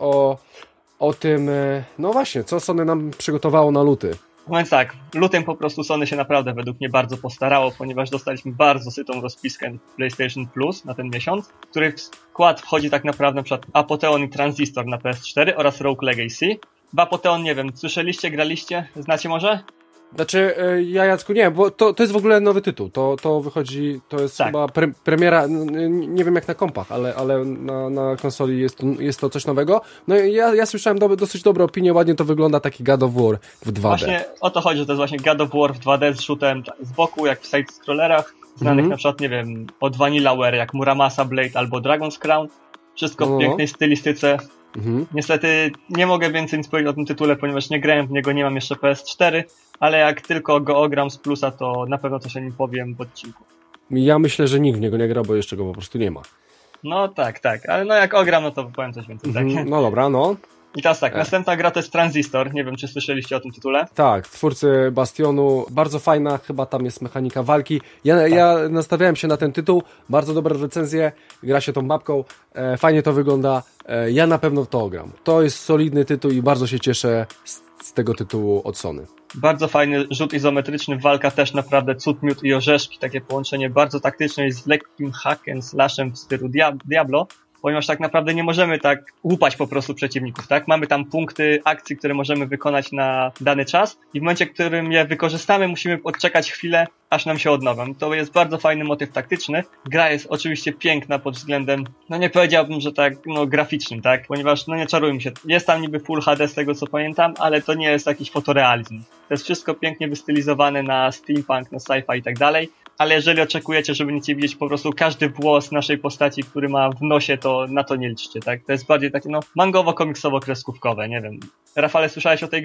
o tym, no właśnie, co Sony nam przygotowało na luty. Więc tak, lutym po prostu Sony się naprawdę według mnie bardzo postarało, ponieważ dostaliśmy bardzo sytą rozpiskę PlayStation Plus na ten miesiąc, w której w skład wchodzi tak naprawdę na przykład Apotheon i Transistor na PS4 oraz Rogue Legacy. W Apotheon, nie wiem, słyszeliście, graliście, znacie może? Znaczy, ja Jacku nie, bo to jest w ogóle nowy tytuł, to wychodzi, to jest tak. Chyba premiera, nie wiem jak na kompach, ale na konsoli jest to coś nowego. No i ja słyszałem dosyć dobre opinie, ładnie to wygląda, taki God of War w 2D. Właśnie o to chodzi, że to jest właśnie God of War w 2D z shootem z boku, jak w side-scrollerach, znanych na przykład, nie wiem, od Vanillaware, jak Muramasa Blade albo Dragon's Crown. Wszystko w pięknej stylistyce. Niestety nie mogę więcej nic powiedzieć o tym tytule, ponieważ nie grałem w niego, nie mam jeszcze PS4, ale jak tylko go ogram z plusa, to na pewno coś o nim powiem w odcinku. Ja myślę, że nikt w niego nie gra, bo jeszcze go po prostu nie ma. No tak, ale no jak ogram, no to powiem coś więcej. Tak? No dobra, no. I teraz tak, następna gra to jest Transistor, nie wiem czy słyszeliście o tym tytule. Tak, twórcy Bastionu, bardzo fajna, chyba tam jest mechanika walki. Ja nastawiałem się na ten tytuł, bardzo dobre recenzje, gra się tą mapką, fajnie to wygląda, ja na pewno w to gram. To jest solidny tytuł i bardzo się cieszę z tego tytułu od Sony. Bardzo fajny rzut izometryczny, walka też naprawdę cud, miód i orzeszki, takie połączenie bardzo taktyczne z lekkim hack and slashem w stylu Diablo, ponieważ tak naprawdę nie możemy tak łupać po prostu przeciwników, tak? Mamy tam punkty akcji, które możemy wykonać na dany czas i w momencie, w którym je wykorzystamy, musimy odczekać chwilę, aż nam się odnowią. To jest bardzo fajny motyw taktyczny. Gra jest oczywiście piękna pod względem, no nie powiedziałbym, że tak, no graficznym, tak? Ponieważ, no nie czarujmy się, jest tam niby Full HD z tego co pamiętam, ale to nie jest jakiś fotorealizm. To jest wszystko pięknie wystylizowane na steampunk, na sci-fi i tak dalej. Ale jeżeli oczekujecie, że będziecie widzieć po prostu każdy włos naszej postaci, który ma w nosie, to na to nie liczcie, tak? To jest bardziej takie, no, mangowo-komiksowo-kreskówkowe, nie wiem. Rafale, słyszałeś o tej grze?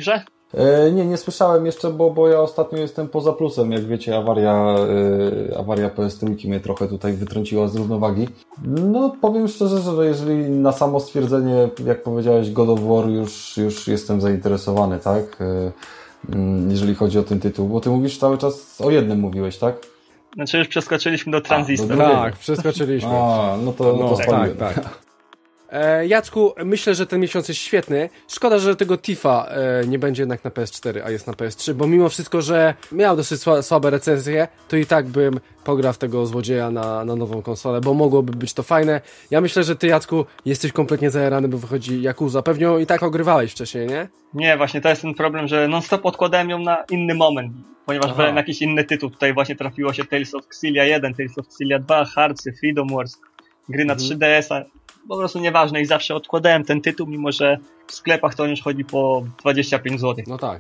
Nie słyszałem jeszcze, bo ja ostatnio jestem poza plusem. Jak wiecie, awaria PS3 mnie trochę tutaj wytrąciła z równowagi. No, powiem szczerze, że jeżeli na samo stwierdzenie, jak powiedziałeś, God of War już jestem zainteresowany, tak? Jeżeli chodzi o ten tytuł, bo ty mówisz cały czas o jednym mówiłeś, tak? Znaczy już przeskoczyliśmy do Transistor. Tak, przeskoczyliśmy. No to spaliłem. Tak. Jacku, myślę, że ten miesiąc jest świetny. Szkoda, że tego Tifa nie będzie jednak na PS4, a jest na PS3, bo mimo wszystko, że miał dosyć słabe recenzje, to i tak bym pograł w tego złodzieja na nową konsolę, bo mogłoby być to fajne. Ja myślę, że ty, Jacku, jesteś kompletnie zajarany, bo wychodzi Yakuza. Pewnie ją i tak ogrywałeś wcześniej, nie? Nie, właśnie to jest ten problem, że non-stop odkładałem ją na inny moment, ponieważ brałem jakiś inny tytuł. Tutaj właśnie trafiło się Tales of Xillia 1, Tales of Xillia 2, Heartsy, Freedom Wars, gry na 3DS-a. Po prostu nieważne i zawsze odkładałem ten tytuł, mimo że w sklepach to już chodzi po 25 zł. No tak.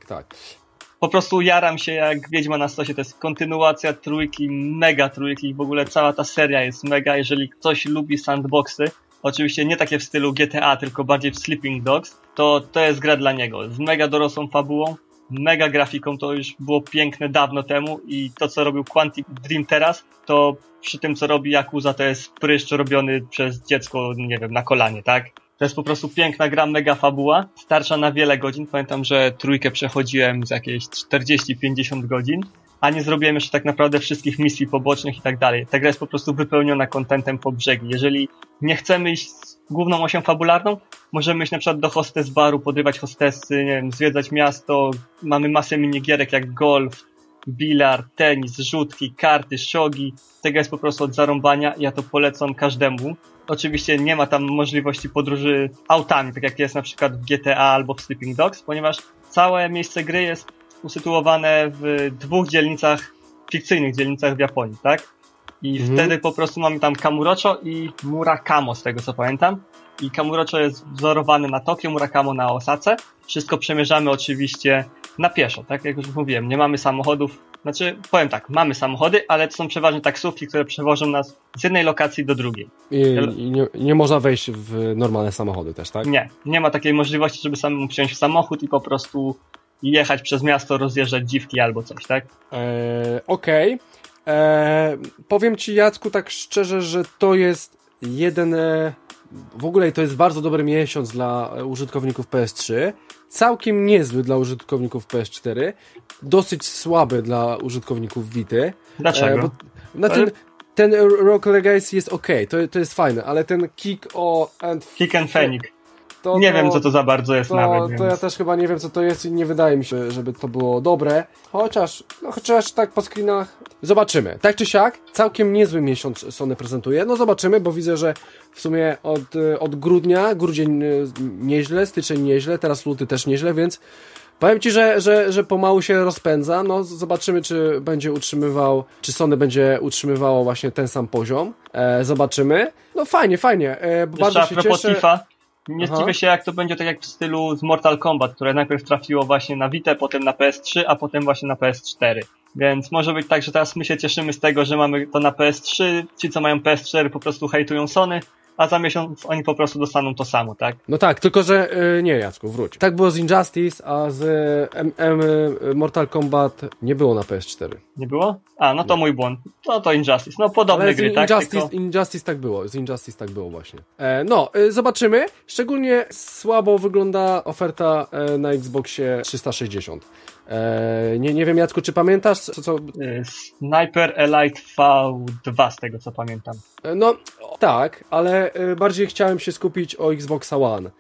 Po prostu jaram się jak Wiedźma na stosie, to jest kontynuacja trójki, mega trójki, w ogóle cała ta seria jest mega, jeżeli ktoś lubi sandboxy, oczywiście nie takie w stylu GTA, tylko bardziej w Sleeping Dogs, to jest gra dla niego, z mega dorosłą fabułą, mega grafiką, to już było piękne dawno temu i to co robił Quantic Dream teraz, to przy tym co robi Yakuza to jest pryszcz robiony przez dziecko, nie wiem, na kolanie, tak? To jest po prostu piękna gra, mega fabuła, starsza na wiele godzin, pamiętam, że trójkę przechodziłem z jakieś 40-50 godzin, a nie zrobiłem jeszcze tak naprawdę wszystkich misji pobocznych i tak dalej. Ta gra jest po prostu wypełniona contentem po brzegi. Jeżeli nie chcemy iść z główną osią fabularną, możemy iść na przykład do hostes baru, podrywać hostessy, nie wiem, zwiedzać miasto, mamy masę minigierek jak golf, bilard, tenis, rzutki, karty, shogi. Tego jest po prostu od zarąbania i ja to polecam każdemu. Oczywiście nie ma tam możliwości podróży autami, tak jak jest na przykład w GTA albo w Sleeping Dogs, ponieważ całe miejsce gry jest usytuowane w dwóch dzielnicach, fikcyjnych dzielnicach w Japonii, tak? I wtedy po prostu mamy tam Kamurocho i Murakamo, z tego co pamiętam. I Kamurocho jest wzorowany na Tokio, Murakamo na Osace. Wszystko przemierzamy oczywiście na pieszo, tak? Jak już mówiłem, nie mamy samochodów. Znaczy, powiem tak, mamy samochody, ale to są przeważnie taksówki, które przewożą nas z jednej lokacji do drugiej. I nie można wejść w normalne samochody też, tak? Nie ma takiej możliwości, żeby samemu wsiąść w samochód i po prostu jechać przez miasto, rozjeżdżać dziwki albo coś, tak? Okej. Powiem ci, Jacku, tak szczerze, że to jest jeden... W ogóle to jest bardzo dobry miesiąc dla użytkowników PS3. Całkiem niezły dla użytkowników PS4. Dosyć słaby dla użytkowników Vity. Dlaczego? Ten Rock Legacy jest okej, to jest fajne, ale ten Kick and Fenix. Nie wiem, co to za bardzo jest nawet. To ja też chyba nie wiem, co to jest i nie wydaje mi się, żeby to było dobre. Chociaż tak po screenach zobaczymy. Tak czy siak, całkiem niezły miesiąc Sony prezentuje. No zobaczymy, bo widzę, że w sumie od grudnia, grudzień nieźle, styczeń nieźle, teraz luty też nieźle, więc powiem ci, że pomału się rozpędza. No zobaczymy, czy Sony będzie utrzymywało właśnie ten sam poziom. Zobaczymy. No fajnie. Bardzo się cieszę. Tifa. Nie zdziwię się, jak to będzie tak jak w stylu z Mortal Kombat, które najpierw trafiło właśnie na Vita, potem na PS3, a potem właśnie na PS4. Więc może być tak, że teraz my się cieszymy z tego, że mamy to na PS3, ci co mają PS4 po prostu hejtują Sony, a za miesiąc oni po prostu dostaną to samo, tak? No tak, tylko że nie, Jacku, wróć. Tak było z Injustice, a z Mortal Kombat nie było na PS4. Nie było? No to mój błąd. To Injustice. No podobne gry, tak? Injustice tak było. Z Injustice tak było właśnie. Zobaczymy. Szczególnie słabo wygląda oferta na Xboxie 360. Nie wiem, Jacku, czy pamiętasz? Sniper Elite V2, z tego co pamiętam. No, tak, ale bardziej chciałem się skupić o Xboxa One.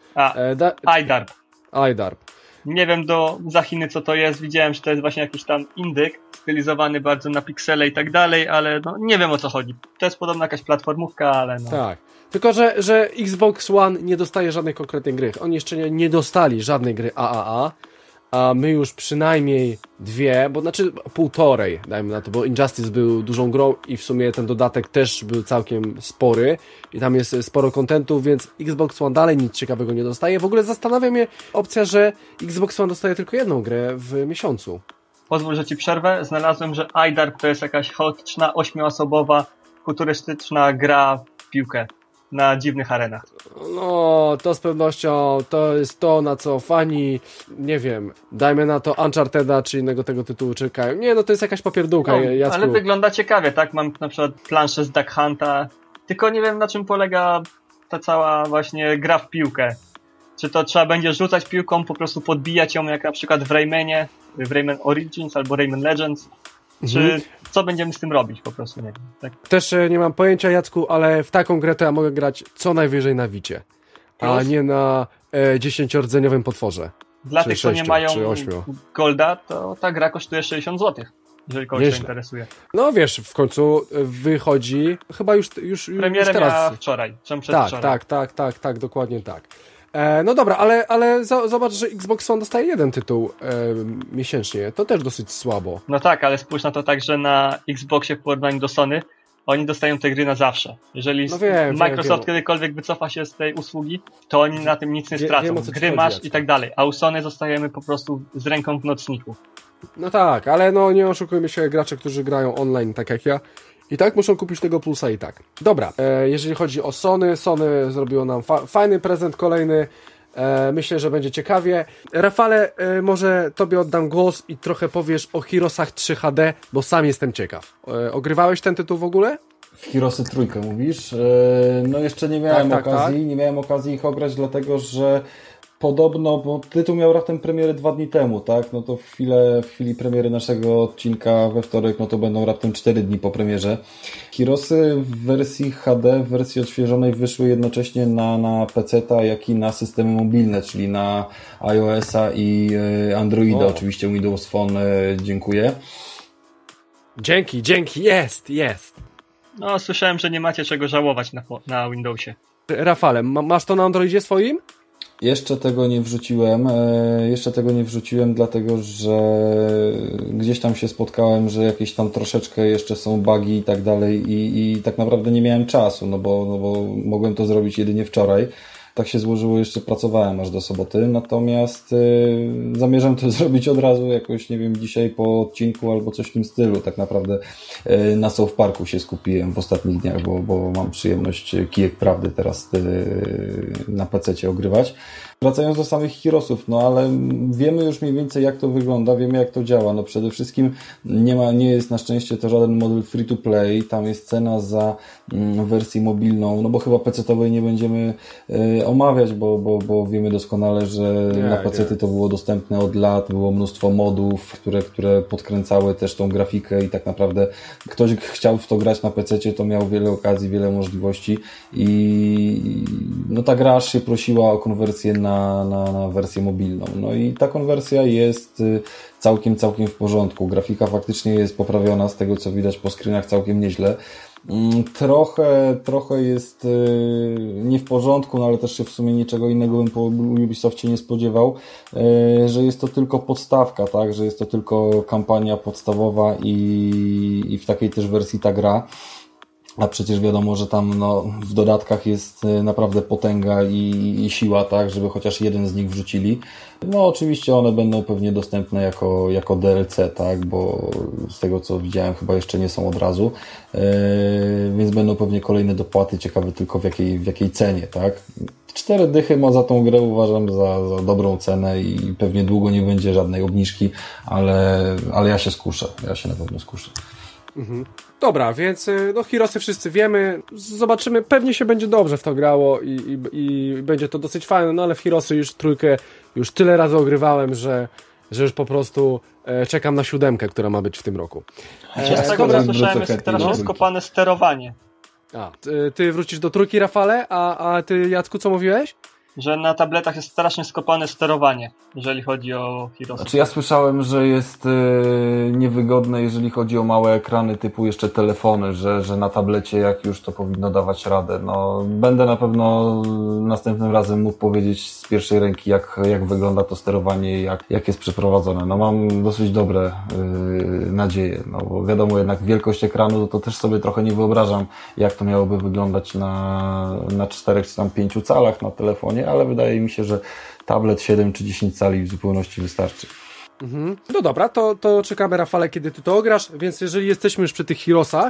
iDarb. Nie wiem za Chiny co to jest, widziałem, że to jest właśnie jakiś tam indyk, stylizowany bardzo na piksele i tak dalej, ale no nie wiem o co chodzi. To jest podobna jakaś platformówka, ale no. Tak, tylko że Xbox One nie dostaje żadnej konkretnej gry. Oni jeszcze nie dostali żadnej gry AAA, a my już przynajmniej 2, bo znaczy 1,5, dajmy na to, bo Injustice był dużą grą i w sumie ten dodatek też był całkiem spory i tam jest sporo kontentu, więc Xbox One dalej nic ciekawego nie dostaje. W ogóle zastanawia mnie opcja, że Xbox One dostaje tylko jedną grę w miesiącu. Pozwól, że ci przerwę. Znalazłem, że iDarb to jest jakaś chaotyczna, 8-osobowa, futurystyczna gra w piłkę. na dziwnych arenach. No, to z pewnością to jest to, na co fani, nie wiem, dajmy na to Uncharted'a czy innego tego tytułu czekają. Nie, no to jest jakaś popierdółka, No, Jacku. ale wygląda ciekawie, tak? Mam na przykład planszę z Duck Hunta, tylko nie wiem, na czym polega ta cała właśnie gra w piłkę. Czy to trzeba będzie rzucać piłką, po prostu podbijać ją, jak na przykład w Raymanie, w Rayman Origins albo Rayman Legends? Czy co będziemy z tym robić? Po prostu nie wiem. Tak? Też nie mam pojęcia, Jacku, ale w taką grę to ja mogę grać co najwyżej na Wicie, a nie na 10-rdzeniowym potworze. Dla czy tych, co nie 6, mają czy 8. Golda, to ta gra kosztuje 60 zł, jeżeli kogoś to Nieźle. interesuje. No wiesz, w końcu wychodzi, chyba już Premierę teraz. miała wczoraj, czy przedwczoraj. Tak, dokładnie tak. No dobra, ale zobacz, że Xbox One dostaje jeden tytuł miesięcznie. To też dosyć słabo. No tak, ale spójrz na to tak, że na Xboxie w porównaniu do Sony oni dostają te gry na zawsze. Jeżeli No wiem, Microsoft wiem. kiedykolwiek wycofa się z tej usługi, to oni na tym nic nie stracą. wiem, o co ci Gry chodzi, masz Jacek. i tak dalej. A u Sony zostajemy po prostu z ręką w nocniku. No tak, ale no nie oszukujmy się, gracze, którzy grają online, tak jak ja, i tak muszą kupić tego plusa i tak. Dobra, jeżeli chodzi o Sony zrobiło nam fajny prezent kolejny. Myślę, że będzie ciekawie. Rafale, może tobie oddam głos i trochę powiesz o Heroesach 3 HD, bo sam jestem ciekaw. Ogrywałeś ten tytuł w ogóle? W Heroesy trójkę mówisz? No jeszcze nie miałem okazji. Nie miałem okazji ich ograć, dlatego że podobno, bo tytuł miał raptem premierę 2 dni temu, tak? No to w chwili premiery naszego odcinka we wtorek, no to będą raptem 4 dni po premierze. Heroesy w wersji HD, w wersji odświeżonej wyszły jednocześnie na PC-ta, jak i na systemy mobilne, czyli na iOS-a i Androida. Oczywiście Windows Phone dziękuję. Dzięki, jest. No, słyszałem, że nie macie czego żałować na Windowsie. Rafale, masz to na Androidzie swoim? Jeszcze tego nie wrzuciłem, dlatego że gdzieś tam się spotkałem, że jakieś tam troszeczkę jeszcze są bugi i tak dalej i tak naprawdę nie miałem czasu, no bo mogłem to zrobić jedynie wczoraj. Tak się złożyło, jeszcze pracowałem aż do soboty, natomiast zamierzam to zrobić od razu jakoś, nie wiem, dzisiaj po odcinku albo coś w tym stylu. Tak naprawdę na South Parku się skupiłem w ostatnich dniach, bo mam przyjemność Kijek Prawdy teraz na PC-cie ogrywać. Wracając do samych Heroesów, no ale wiemy już mniej więcej jak to wygląda, wiemy jak to działa. No przede wszystkim nie jest na szczęście to żaden model free to play, tam jest cena za wersję mobilną, no bo chyba PC-towej nie będziemy omawiać, bo wiemy doskonale, że na PC-ty to było dostępne od lat, było mnóstwo modów, które podkręcały też tą grafikę i tak naprawdę ktoś chciał w to grać na PC-cie, to miał wiele okazji, wiele możliwości i no ta gra aż się prosiła o konwersję na wersję mobilną. No i ta konwersja jest całkiem w porządku. Grafika faktycznie jest poprawiona, z tego co widać po screenach całkiem nieźle. Trochę jest nie w porządku, no ale też się w sumie niczego innego bym po Ubisoftie nie spodziewał, że jest to tylko podstawka, tak, że jest to tylko kampania podstawowa i w takiej też wersji ta gra. A przecież wiadomo, że tam w dodatkach jest naprawdę potęga i siła, tak, żeby chociaż jeden z nich wrzucili. No oczywiście one będą pewnie dostępne jako DLC, tak, bo z tego co widziałem chyba jeszcze nie są od razu, więc będą pewnie kolejne dopłaty, ciekawe tylko w jakiej cenie, tak. 4 dychy ma za tą grę uważam za dobrą cenę i pewnie długo nie będzie żadnej obniżki, ale ja się skuszę, ja się na pewno skuszę. Mhm. Dobra, więc no Heroesy wszyscy wiemy, zobaczymy, pewnie się będzie dobrze w to grało i będzie to dosyć fajne, no ale w Heroesy już trójkę już tyle razy ogrywałem, że już po prostu czekam na 7, która ma być w tym roku. Z tego co słyszałem jest strasznie skopane sterowanie. A, ty wrócisz do trójki, Rafale, a ty, Jacku, co mówiłeś? Że na tabletach jest strasznie skopane sterowanie, jeżeli chodzi o Heroesy. Znaczy ja słyszałem, że jest niewygodne, jeżeli chodzi o małe ekrany typu jeszcze telefony, że na tablecie jak już to powinno dawać radę. No, będę na pewno następnym razem mógł powiedzieć z pierwszej ręki, jak wygląda to sterowanie i jak jest przeprowadzone. No mam dosyć dobre nadzieje, no bo wiadomo jednak wielkość ekranu to też sobie trochę nie wyobrażam, jak to miałoby wyglądać na 4 czy tam 5 calach na telefonie, ale wydaje mi się, że tablet 7 czy 10 cali w zupełności wystarczy. No dobra, to czekamy, Rafale, kiedy ty to ograsz, więc jeżeli jesteśmy już przy tych Heroesach,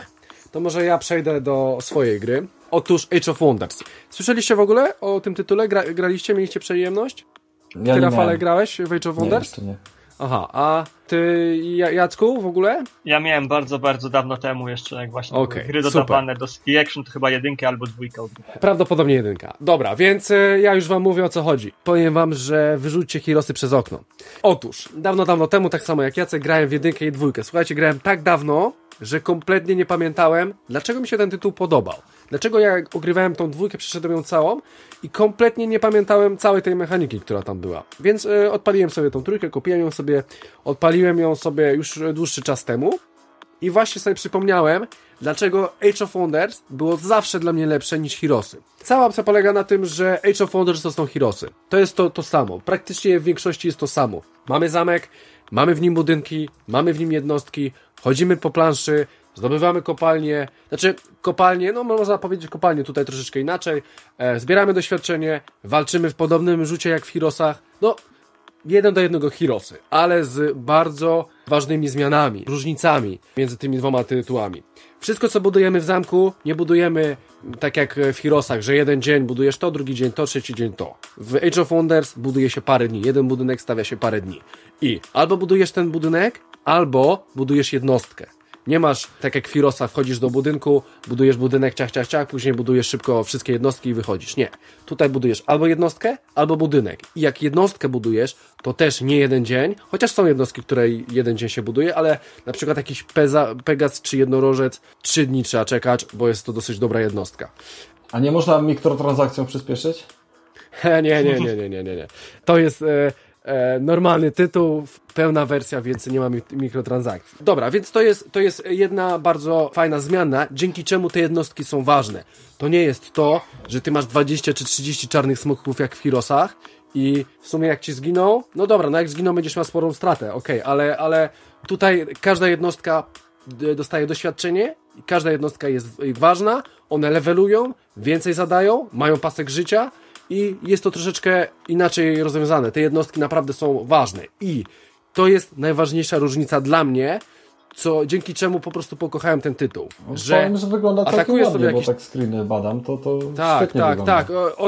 to może ja przejdę do swojej gry. Otóż Age of Wonders. Słyszeliście w ogóle o tym tytule? Graliście? Mieliście przyjemność? Ja Ty, nie Rafale, miałem. grałeś w Age of Wonders? Nie, jeszcze nie. Aha, a ty, Jacku, w ogóle? Ja miałem bardzo, bardzo dawno temu jeszcze, jak właśnie Okej, były gry dodawane do Ski Action, to chyba 1 albo 2. Prawdopodobnie 1. Dobra, więc ja już wam mówię, o co chodzi. Powiem wam, że wyrzućcie Heroesy przez okno. Otóż, dawno temu, tak samo jak Jacek, grałem w 1 i 2. Słuchajcie, grałem tak dawno, że kompletnie nie pamiętałem, dlaczego mi się ten tytuł podobał. Dlaczego ja ogrywałem tą 2, przeszedłem ją całą i kompletnie nie pamiętałem całej tej mechaniki, która tam była. Więc odpaliłem sobie tą 3, kupiłem ją sobie, odpaliłem ją sobie już dłuższy czas temu i właśnie sobie przypomniałem, dlaczego Age of Wonders było zawsze dla mnie lepsze niż Heroesy. Cała opcja polega na tym, że Age of Wonders to są Heroesy. To jest to samo. Praktycznie w większości jest to samo. Mamy zamek, mamy w nim budynki, mamy w nim jednostki, chodzimy po planszy, zdobywamy kopalnie, no można powiedzieć kopalnie tutaj troszeczkę inaczej, zbieramy doświadczenie, walczymy w podobnym rzucie jak w Heroesach, no 1 do 1 Heroesy, ale z bardzo ważnymi zmianami, różnicami między tymi dwoma tytułami. Wszystko co budujemy w zamku, nie budujemy tak jak w Heroesach, że jeden dzień budujesz to, drugi dzień to, trzeci dzień to. W Age of Wonders buduje się parę dni, jeden budynek stawia się parę dni. I albo budujesz ten budynek, albo budujesz jednostkę. Nie masz, tak jak w Heroesach, wchodzisz do budynku, budujesz budynek, ciach, później budujesz szybko wszystkie jednostki i wychodzisz. Nie. Tutaj budujesz albo jednostkę, albo budynek. I jak jednostkę budujesz, to też nie jeden dzień, chociaż są jednostki, które jeden dzień się buduje, ale na przykład jakiś Pegas czy jednorożec 3 dni trzeba czekać, bo jest to dosyć dobra jednostka. A nie można mikrotransakcją przyspieszyć? Nie. To jest normalny tytuł, pełna wersja, więc nie ma mikrotransakcji. Dobra, więc to jest jedna bardzo fajna zmiana, dzięki czemu te jednostki są ważne. To nie jest to, że ty masz 20 czy 30 czarnych smoków jak w Heroesach i w sumie jak ci zginą, no dobra, no jak zginą będziesz miał sporą stratę, okej, ale tutaj każda jednostka dostaje doświadczenie i każda jednostka jest ważna, one levelują, więcej zadają, mają pasek życia i jest to troszeczkę inaczej rozwiązane. Te jednostki naprawdę są ważne i to jest najważniejsza różnica dla mnie, dzięki czemu po prostu pokochałem ten tytuł. Powiem, że wygląda całkiem ładnie, sobie jakiś... bo tak screeny badam, to świetnie wygląda.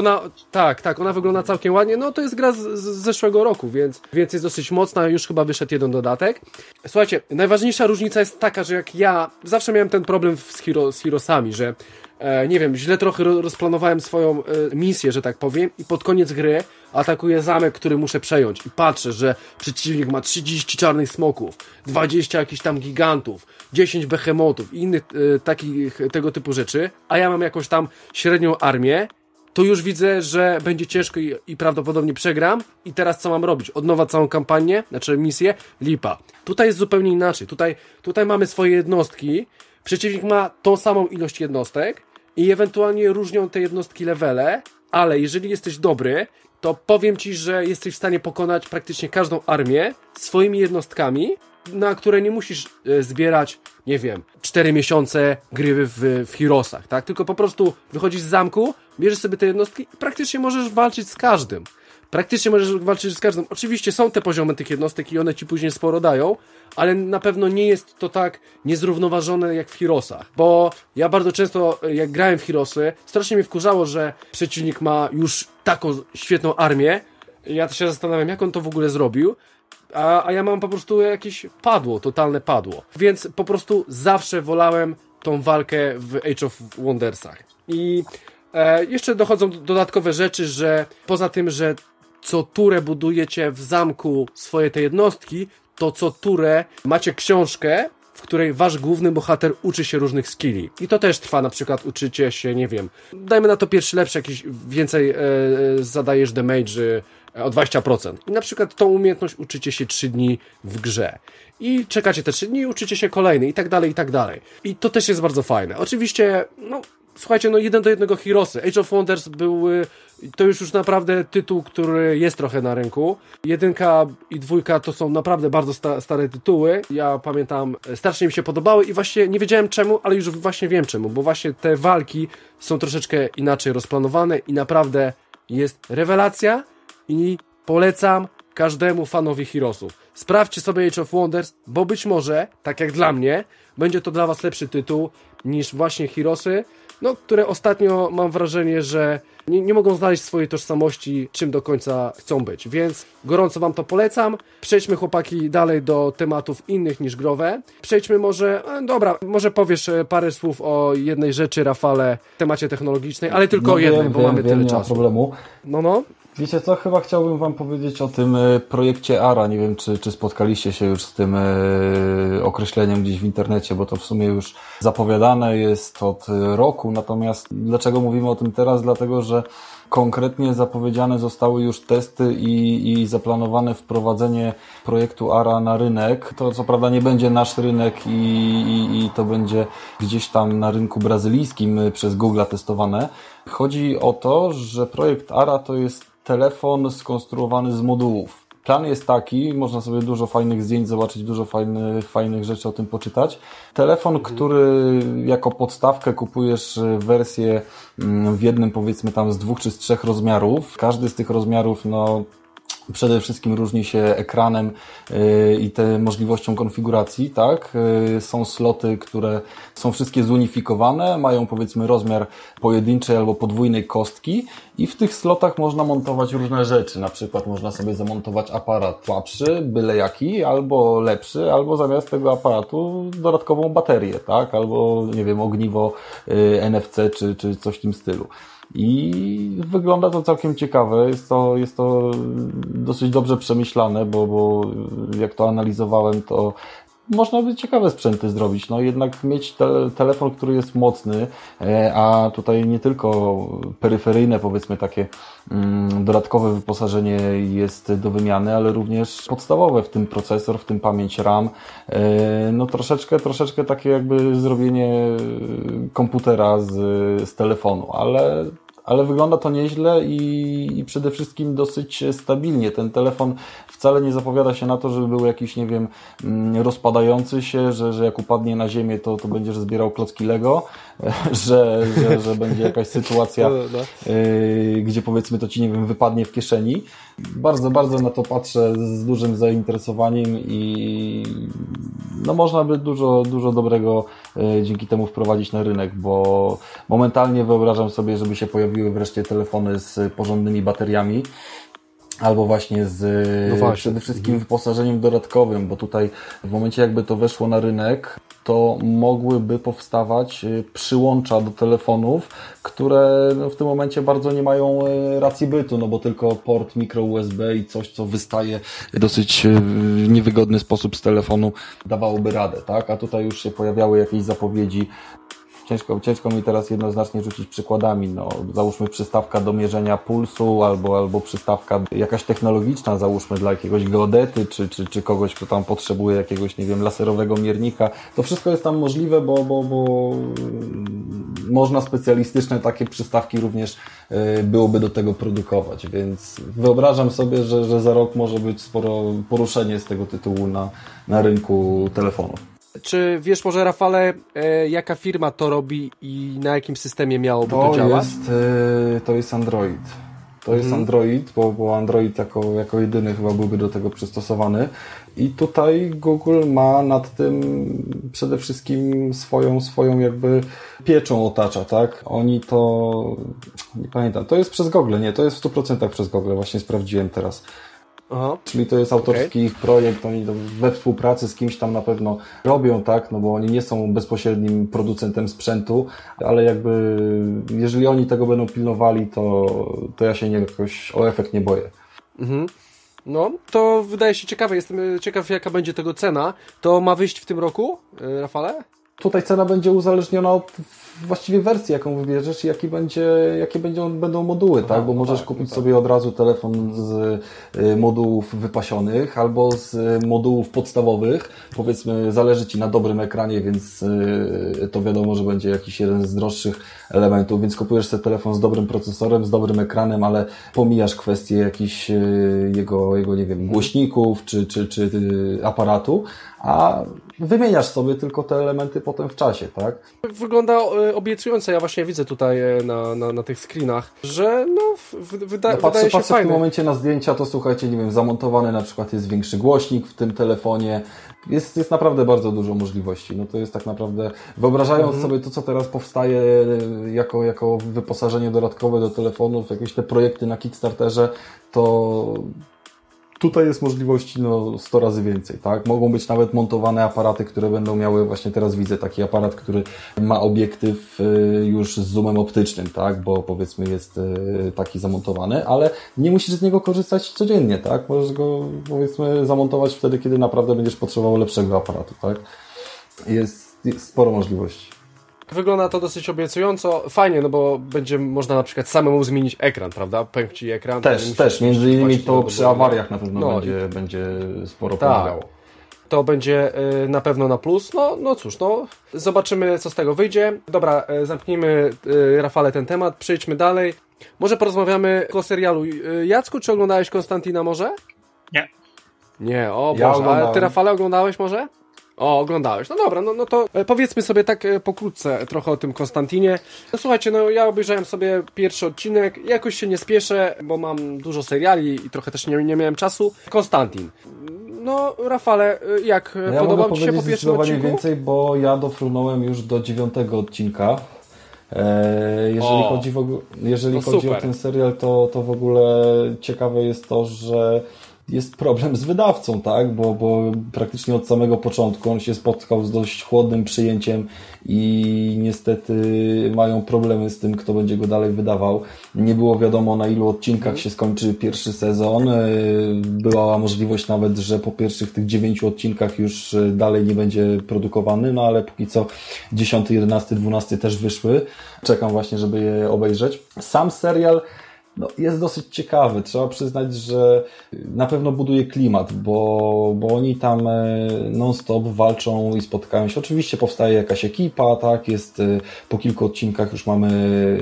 Ona wygląda całkiem ładnie. No to jest gra z zeszłego roku, więc jest dosyć mocna. Już chyba wyszedł jeden dodatek. Słuchajcie, najważniejsza różnica jest taka, że jak ja zawsze miałem ten problem z Heroesami, że nie wiem, źle trochę rozplanowałem swoją misję, że tak powiem, i pod koniec gry atakuję zamek, który muszę przejąć i patrzę, że przeciwnik ma 30 czarnych smoków, 20 jakichś tam gigantów, 10 behemotów i innych tego typu rzeczy, a ja mam jakąś tam średnią armię, to już widzę, że będzie ciężko i prawdopodobnie przegram i teraz co mam robić? Od nowa całą kampanię, znaczy misję? Lipa. Tutaj jest zupełnie inaczej. Tutaj mamy swoje jednostki, przeciwnik ma tą samą ilość jednostek i ewentualnie różnią te jednostki levele, ale jeżeli jesteś dobry, to powiem ci, że jesteś w stanie pokonać praktycznie każdą armię swoimi jednostkami, na które nie musisz zbierać, nie wiem, 4 miesiące gry w Heroesach, tak? Tylko po prostu wychodzisz z zamku, bierzesz sobie te jednostki i praktycznie możesz walczyć z każdym. Oczywiście są te poziomy tych jednostek i one ci później sporo dają, ale na pewno nie jest to tak niezrównoważone jak w Heroesach. Bo ja bardzo często, jak grałem w Heroesy, strasznie mnie wkurzało, że przeciwnik ma już taką świetną armię. Ja też się zastanawiam, jak on to w ogóle zrobił. A ja mam po prostu jakieś totalne padło. Więc po prostu zawsze wolałem tą walkę w Age of Wondersach. I jeszcze dochodzą dodatkowe rzeczy, że poza tym, że co turę budujecie w zamku swoje te jednostki, to co turę macie książkę, w której wasz główny bohater uczy się różnych skilli. I to też trwa, na przykład uczycie się, nie wiem, dajmy na to pierwszy lepszy, jakiś więcej zadajesz damage o 20%. I na przykład tą umiejętność uczycie się 3 dni w grze. I czekacie te 3 dni i uczycie się kolejny i tak dalej, i tak dalej. I to też jest bardzo fajne. Oczywiście, słuchajcie, 1 do 1 Heroesy. Age of Wonders to już naprawdę tytuł, który jest trochę na rynku. 1 i 2 to są naprawdę bardzo stare tytuły. Ja pamiętam, strasznie mi się podobały i właśnie nie wiedziałem czemu, ale już właśnie wiem czemu, bo właśnie te walki są troszeczkę inaczej rozplanowane i naprawdę jest rewelacja i polecam każdemu fanowi Heroesów. sprawdźcie sobie Age of Wonders, bo być może, tak jak dla mnie, będzie to dla was lepszy tytuł niż właśnie Heroesy, no, które ostatnio mam wrażenie, że nie mogą znaleźć swojej tożsamości, czym do końca chcą być, więc gorąco wam to polecam. Przejdźmy, chłopaki, dalej do tematów innych niż growe. Przejdźmy może, dobra, może powiesz parę słów o jednej rzeczy, Rafale, w temacie technologicznej, ale tylko o jednej, bo mamy tyle nie czasu. ma problemu. No. Wiecie co, chyba chciałbym wam powiedzieć o tym projekcie ARA. Nie wiem, czy spotkaliście się już z tym określeniem gdzieś w internecie, bo to w sumie już zapowiadane jest od roku. Natomiast dlaczego mówimy o tym teraz? Dlatego, że konkretnie zapowiedziane zostały już testy i zaplanowane wprowadzenie projektu ARA na rynek. To co prawda nie będzie nasz rynek i to będzie gdzieś tam na rynku brazylijskim przez Google'a testowane. Chodzi o to, że projekt ARA to jest telefon skonstruowany z modułów. Plan jest taki, można sobie dużo fajnych zdjęć zobaczyć, dużo fajnych rzeczy o tym poczytać. Telefon, który jako podstawkę kupujesz wersję w jednym, powiedzmy tam z 2 czy z 3 rozmiarów. Każdy z tych rozmiarów, no, przede wszystkim różni się ekranem i możliwością konfiguracji, tak? Są sloty, które są wszystkie zunifikowane, mają powiedzmy rozmiar pojedynczej albo podwójnej kostki i w tych slotach można montować różne rzeczy. Na przykład można sobie zamontować aparat słabszy, byle jaki, albo lepszy, albo zamiast tego aparatu dodatkową baterię, tak? Albo, nie wiem, ogniwo NFC czy coś w tym stylu. I wygląda to całkiem ciekawe, jest to dosyć dobrze przemyślane, bo jak to analizowałem, to można by ciekawe sprzęty zrobić. No jednak mieć telefon, który jest mocny, a tutaj nie tylko peryferyjne, powiedzmy takie dodatkowe wyposażenie jest do wymiany, ale również podstawowe, w tym procesor, w tym pamięć RAM. No troszeczkę takie jakby zrobienie komputera z telefonu, ale wygląda to nieźle i przede wszystkim dosyć stabilnie. Ten telefon wcale nie zapowiada się na to, żeby był jakiś, nie wiem, rozpadający się, że jak upadnie na ziemię, to będziesz zbierał klocki Lego, że będzie jakaś sytuacja, gdzie powiedzmy to ci, nie wiem, wypadnie w kieszeni. Bardzo na to patrzę z dużym zainteresowaniem i no można by dużo dobrego dzięki temu wprowadzić na rynek, bo momentalnie wyobrażam sobie, żeby się pojawiły wreszcie telefony z porządnymi bateriami, albo właśnie przede wszystkim wyposażeniem dodatkowym, bo tutaj w momencie jakby to weszło na rynek, to mogłyby powstawać przyłącza do telefonów, które no, w tym momencie bardzo nie mają racji bytu, no bo tylko port micro USB i coś, co wystaje w dosyć niewygodny sposób z telefonu, dawałoby radę, tak? A tutaj już się pojawiały jakieś zapowiedzi. Ciężko mi teraz jednoznacznie rzucić przykładami. No, załóżmy przystawka do pulsu albo przystawka jakaś technologiczna, załóżmy dla jakiegoś geodety czy kogoś, kto tam potrzebuje jakiegoś, nie wiem, laserowego miernika. To wszystko jest tam możliwe, bo można specjalistyczne takie przystawki również byłoby do tego produkować, więc wyobrażam sobie, że za rok może być sporo poruszenie z tego tytułu na rynku telefonów. Czy wiesz może, Rafale, jaka firma to robi i na jakim systemie miałoby to działać? To jest Android. To jest Android, bo Android jako jedyny chyba byłby do tego przystosowany. I tutaj Google ma nad tym przede wszystkim swoją jakby pieczą otacza, tak? Oni to... nie pamiętam. To jest przez Google, nie? To jest w 100% przez Google. Właśnie sprawdziłem teraz. Aha. Czyli to jest autorski ich projekt, oni we współpracy z kimś tam na pewno robią, tak, no bo oni nie są bezpośrednim producentem sprzętu, ale jakby jeżeli oni tego będą pilnowali, to ja się jakoś o efekt nie boję. Mhm. No, to wydaje się ciekawe, jestem ciekaw jaka będzie tego cena. To ma wyjść w tym roku, Rafale? Tutaj cena będzie uzależniona od właściwie wersji, jaką wybierzesz i jakie będą moduły, tak? Bo możesz kupić sobie od razu telefon z modułów wypasionych albo z modułów podstawowych. Powiedzmy, zależy Ci na dobrym ekranie, więc to wiadomo, że będzie jakiś jeden z droższych elementów, więc kupujesz sobie telefon z dobrym procesorem, z dobrym ekranem, ale pomijasz kwestię jakichś jego nie wiem, głośników czy aparatu, a wymieniasz sobie tylko te elementy potem w czasie, tak? Wygląda obiecująco, ja właśnie widzę tutaj na tych screenach, że no wydaje się Patrzę w fajne. tym momencie na zdjęcia, to słuchajcie, nie wiem, zamontowany na przykład jest większy głośnik w tym telefonie. Jest naprawdę bardzo dużo możliwości. No to jest tak naprawdę, wyobrażając sobie to, co teraz powstaje jako wyposażenie dodatkowe do telefonów, jakieś te projekty na Kickstarterze, to tutaj jest możliwości 100 razy więcej, tak? Mogą być nawet montowane aparaty, które będą miały, właśnie teraz widzę taki aparat, który ma obiektyw już z zoomem optycznym, tak? Bo powiedzmy jest taki zamontowany, ale nie musisz z niego korzystać codziennie, tak? Możesz go, powiedzmy, zamontować wtedy, kiedy naprawdę będziesz potrzebował lepszego aparatu, tak? Jest sporo możliwości. Wygląda to dosyć obiecująco. Fajnie, no bo będzie można na przykład samemu zmienić ekran, prawda? Pękł ci ekran. Też. Między innymi to przy awariach na pewno będzie sporo pomagało. To będzie na pewno na plus. No cóż, zobaczymy, co z tego wyjdzie. Dobra, zamknijmy, Rafale, ten temat. Przejdźmy dalej. Może porozmawiamy o serialu. Jacku, czy oglądałeś Konstantina może? Nie. Nie, o Boże. A ty, Rafale, oglądałeś może? O, oglądałeś. No dobra, no to powiedzmy sobie tak pokrótce trochę o tym Konstantinie. No słuchajcie, ja obejrzałem sobie pierwszy odcinek, jakoś się nie spieszę, bo mam dużo seriali i trochę też nie miałem czasu. Konstantin. No, Rafale, jak podobał Ci się po pierwszym odcinku? Więcej, bo ja dofrunąłem już do 9 odcinka. Jeżeli chodzi o ten serial, to w ogóle ciekawe jest to, że jest problem z wydawcą, tak? Bo praktycznie od samego początku on się spotkał z dość chłodnym przyjęciem i niestety mają problemy z tym, kto będzie go dalej wydawał. Nie było wiadomo, na ilu odcinkach się skończy pierwszy sezon. Była możliwość nawet, że po pierwszych tych 9 odcinkach już dalej nie będzie produkowany, no ale póki co 10, 11, 12 też wyszły. Czekam właśnie, żeby je obejrzeć. Sam serial jest dosyć ciekawy. Trzeba przyznać, że na pewno buduje klimat, bo oni tam non-stop walczą i spotykają się. Oczywiście powstaje jakaś ekipa, tak? Jest po kilku odcinkach już mamy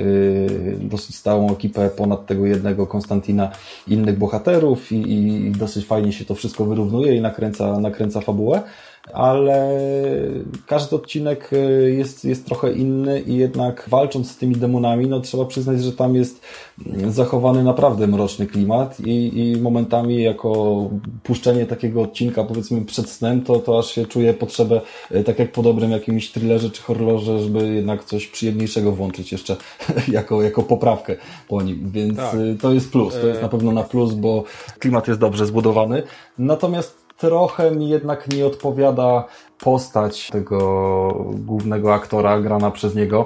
dosyć stałą ekipę ponad tego jednego Konstantina, innych bohaterów i dosyć fajnie się to wszystko wyrównuje i nakręca fabułę. Ale każdy odcinek jest trochę inny i jednak walcząc z tymi demonami, trzeba przyznać, że tam jest zachowany naprawdę mroczny klimat i momentami jako puszczenie takiego odcinka, powiedzmy przed snem, to aż się czuje potrzebę, tak jak po dobrym jakimś thrillerze czy horrorze, żeby jednak coś przyjemniejszego włączyć jeszcze jako poprawkę po nim, więc tak. To jest plus, to jest na pewno na plus, bo klimat jest dobrze zbudowany, natomiast trochę mi jednak nie odpowiada postać tego głównego aktora grana przez niego.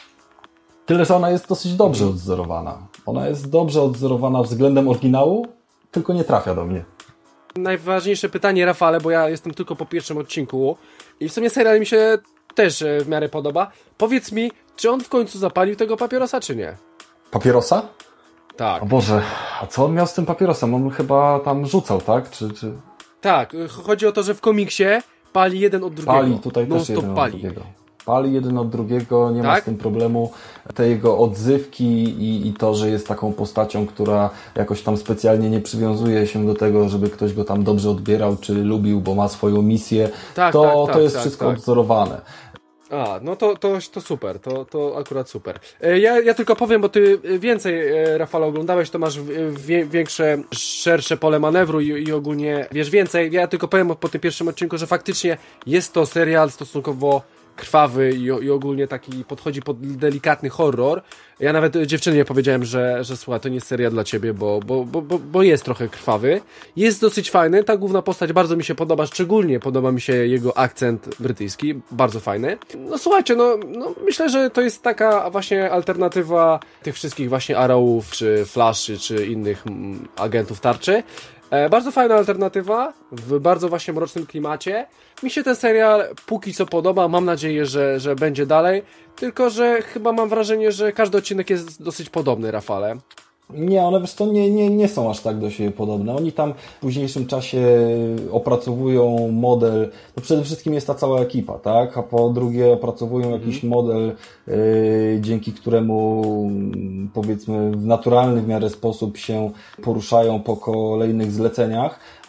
Tyle, że ona jest dosyć dobrze odzorowana. Ona jest dobrze odzorowana względem oryginału, tylko nie trafia do mnie. Najważniejsze pytanie, Rafale, bo ja jestem tylko po pierwszym odcinku i w sumie serial mi się też w miarę podoba. Powiedz mi, czy on w końcu zapalił tego papierosa, czy nie? Papierosa? Tak. O Boże, a co on miał z tym papierosem? On chyba tam rzucał, tak? Czy... Tak, chodzi o to, że w komiksie pali jeden od drugiego. Pali tutaj też jeden od drugiego. Pali jeden od drugiego, nie ma z tym problemu. Te jego odzywki i to, że jest taką postacią, która jakoś tam specjalnie nie przywiązuje się do tego, żeby ktoś go tam dobrze odbierał, czy lubił, bo ma swoją misję, to jest wszystko odzorowane. A, no to super, to akurat super. Ja tylko powiem, bo ty więcej, Rafale, oglądałeś, to masz większe, szersze pole manewru i ogólnie wiesz więcej. Ja tylko powiem po tym pierwszym odcinku, że faktycznie jest to serial stosunkowo krwawy i ogólnie taki podchodzi pod delikatny horror. Ja nawet dziewczynie powiedziałem, że słuchaj, to nie jest serial dla ciebie, bo jest trochę krwawy. Jest dosyć fajny, ta główna postać bardzo mi się podoba, szczególnie podoba mi się jego akcent brytyjski, bardzo fajny. No słuchajcie, myślę, że to jest taka właśnie alternatywa tych wszystkich właśnie Arrowów, czy Flash, czy innych agentów tarczy. Bardzo fajna alternatywa, w bardzo właśnie mrocznym klimacie. Mi się ten serial póki co podoba, mam nadzieję, że będzie dalej, tylko że chyba mam wrażenie, że każdy odcinek jest dosyć podobny, Rafale. Nie, one wiesz co, nie są aż tak do siebie podobne. Oni tam w późniejszym czasie opracowują model, przede wszystkim jest ta cała ekipa, tak? A po drugie opracowują jakiś model, dzięki któremu powiedzmy w naturalny w miarę sposób się poruszają po kolejnych zleceniach,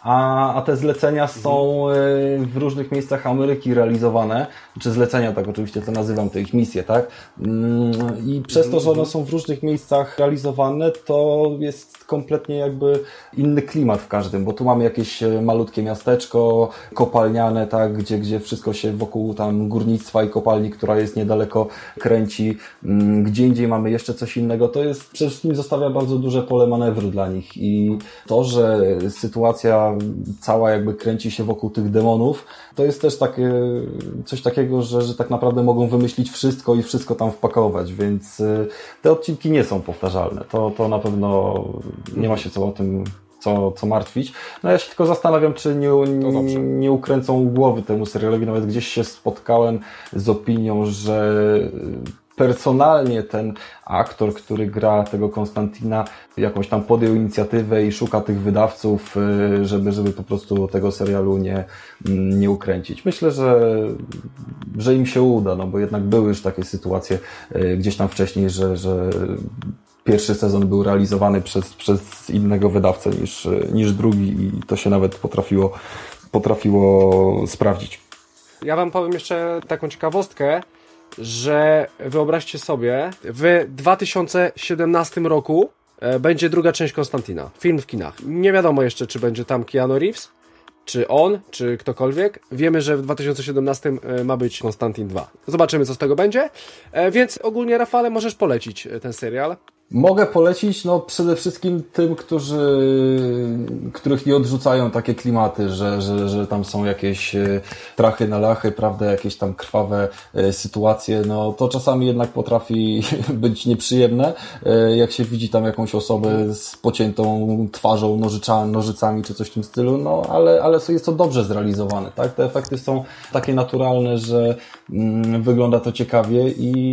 a te zlecenia są w różnych miejscach Ameryki realizowane, czy zlecenia, tak oczywiście to nazywam, to ich misje, tak? I przez to, że one są w różnych miejscach realizowane, to jest kompletnie jakby inny klimat w każdym, bo tu mamy jakieś malutkie miasteczko kopalniane, tak, gdzie wszystko się wokół tam górnictwa i kopalni, która jest niedaleko, kręci. Gdzie indziej mamy jeszcze coś innego. To jest, przede wszystkim zostawia bardzo duże pole manewru dla nich i to, że sytuacja cała jakby kręci się wokół tych demonów, to jest też coś takiego, że tak naprawdę mogą wymyślić wszystko i wszystko tam wpakować, więc te odcinki nie są powtarzalne. To na pewno nie ma się co martwić. No ja się tylko zastanawiam, czy nie ukręcą głowy temu serialowi. Nawet gdzieś się spotkałem z opinią, że personalnie ten aktor, który gra tego Konstantina, jakąś tam podjął inicjatywę i szuka tych wydawców, żeby po prostu tego serialu nie ukręcić. Myślę, że im się uda, no bo jednak były już takie sytuacje gdzieś tam wcześniej, że pierwszy sezon był realizowany przez innego wydawcę niż drugi i to się nawet potrafiło sprawdzić. Ja wam powiem jeszcze taką ciekawostkę, że wyobraźcie sobie, w 2017 roku będzie druga część Konstantina. Film w kinach. Nie wiadomo jeszcze, czy będzie tam Keanu Reeves, czy on, czy ktokolwiek. Wiemy, że w 2017 ma być Konstantin 2. Zobaczymy, co z tego będzie. Więc ogólnie, Rafale, możesz polecić ten serial. Mogę polecić, no przede wszystkim tym, których nie odrzucają takie klimaty, że tam są jakieś trachy na lachy, prawda, jakieś tam krwawe sytuacje, no to czasami jednak potrafi być nieprzyjemne, jak się widzi tam jakąś osobę z pociętą twarzą, nożycami czy coś w tym stylu, no ale jest to dobrze zrealizowane, tak, te efekty są takie naturalne, że wygląda to ciekawie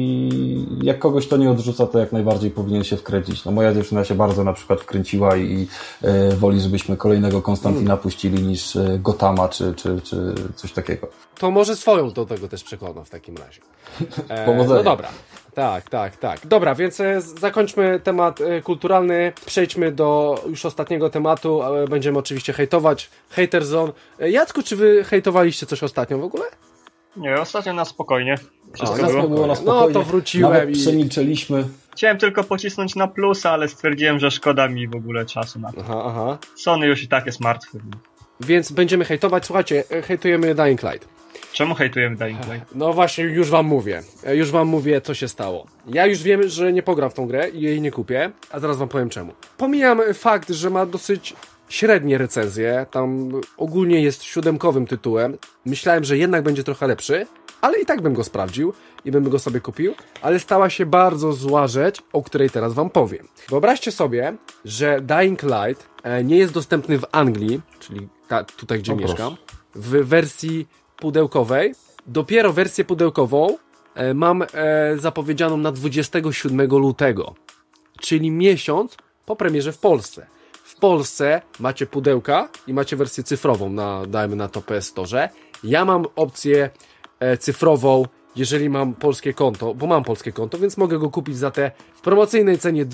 i jak kogoś to nie odrzuca, to jak najbardziej powinien się wkręcić. No moja dziewczyna się bardzo na przykład wkręciła i woli, żebyśmy kolejnego Konstantina puścili niż Gotama czy coś takiego. To może swoją do tego też przekona w takim razie. Powodzenia. No dobra. Tak. Dobra, więc zakończmy temat kulturalny. Przejdźmy do już ostatniego tematu. Będziemy oczywiście hejtować. Hater Zone. Jacku, czy wy hejtowaliście coś ostatnio w ogóle? Nie, ostatnio na spokojnie. Wszystko było na spokojnie. No to wróciłem nawet przemilczeliśmy. Chciałem tylko pocisnąć na plusa, ale stwierdziłem, że szkoda mi w ogóle czasu na to. Aha. Sony już i tak jest martwy. Więc będziemy hejtować. Słuchajcie, hejtujemy Dying Light. Czemu hejtujemy Dying Light? No właśnie, już wam mówię, co się stało. Ja już wiem, że nie pogram w tą grę i jej nie kupię, a zaraz wam powiem czemu. Pomijam fakt, że ma dosyć średnie recenzje, tam ogólnie jest 7-kowym tytułem. Myślałem, że jednak będzie trochę lepszy, ale i tak bym go sprawdził i bym go sobie kupił, ale stała się bardzo zła rzecz, o której teraz wam powiem. Wyobraźcie sobie, że Dying Light nie jest dostępny w Anglii, czyli tutaj, gdzie mieszkam, w wersji pudełkowej. Dopiero wersję pudełkową mam zapowiedzianą na 27 lutego, czyli miesiąc po premierze w Polsce. W Polsce macie pudełka i macie wersję cyfrową, dajmy na to PS Store. Ja mam opcję cyfrową, jeżeli mam polskie konto, bo mam polskie konto, więc mogę go kupić za te w promocyjnej cenie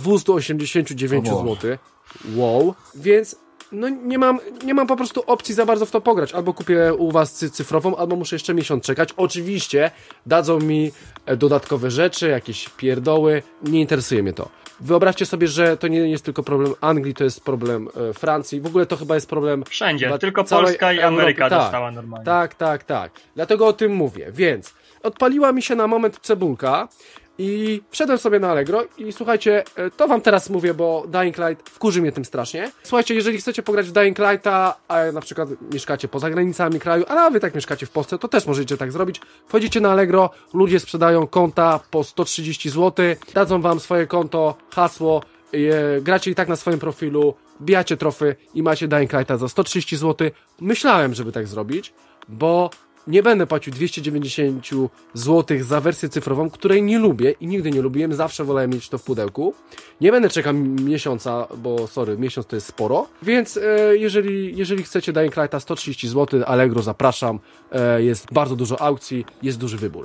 289 zł. Wow. Więc no nie mam po prostu opcji za bardzo w to pograć. Albo kupię u was cyfrową, albo muszę jeszcze miesiąc czekać. Oczywiście dadzą mi dodatkowe rzeczy, jakieś pierdoły. Nie interesuje mnie to. Wyobraźcie sobie, że to nie jest tylko problem Anglii, to jest problem Francji. W ogóle to chyba jest problem... Wszędzie, tylko Polska i Ameryka dostała normalnie. Tak. Dlatego o tym mówię. Więc odpaliła mi się na moment cebulka i wszedłem sobie na Allegro i słuchajcie, to wam teraz mówię, bo Dying Light wkurzy mnie tym strasznie. Słuchajcie, jeżeli chcecie pograć w Dying Lighta, a na przykład mieszkacie poza granicami kraju, a nawet jak mieszkacie w Polsce, to też możecie tak zrobić. Wchodzicie na Allegro, ludzie sprzedają konta po 130 zł, dadzą wam swoje konto, hasło, gracie i tak na swoim profilu, wbijacie trofy i macie Dying Lighta za 130 zł. Myślałem, żeby tak zrobić, bo nie będę płacił 290 zł za wersję cyfrową, której nie lubię i nigdy nie lubiłem, zawsze wolałem mieć to w pudełku. Nie będę czekał miesiąca, bo miesiąc to jest sporo, więc jeżeli chcecie Dying Lighta 130 zł, Allegro zapraszam, jest bardzo dużo aukcji, jest duży wybór.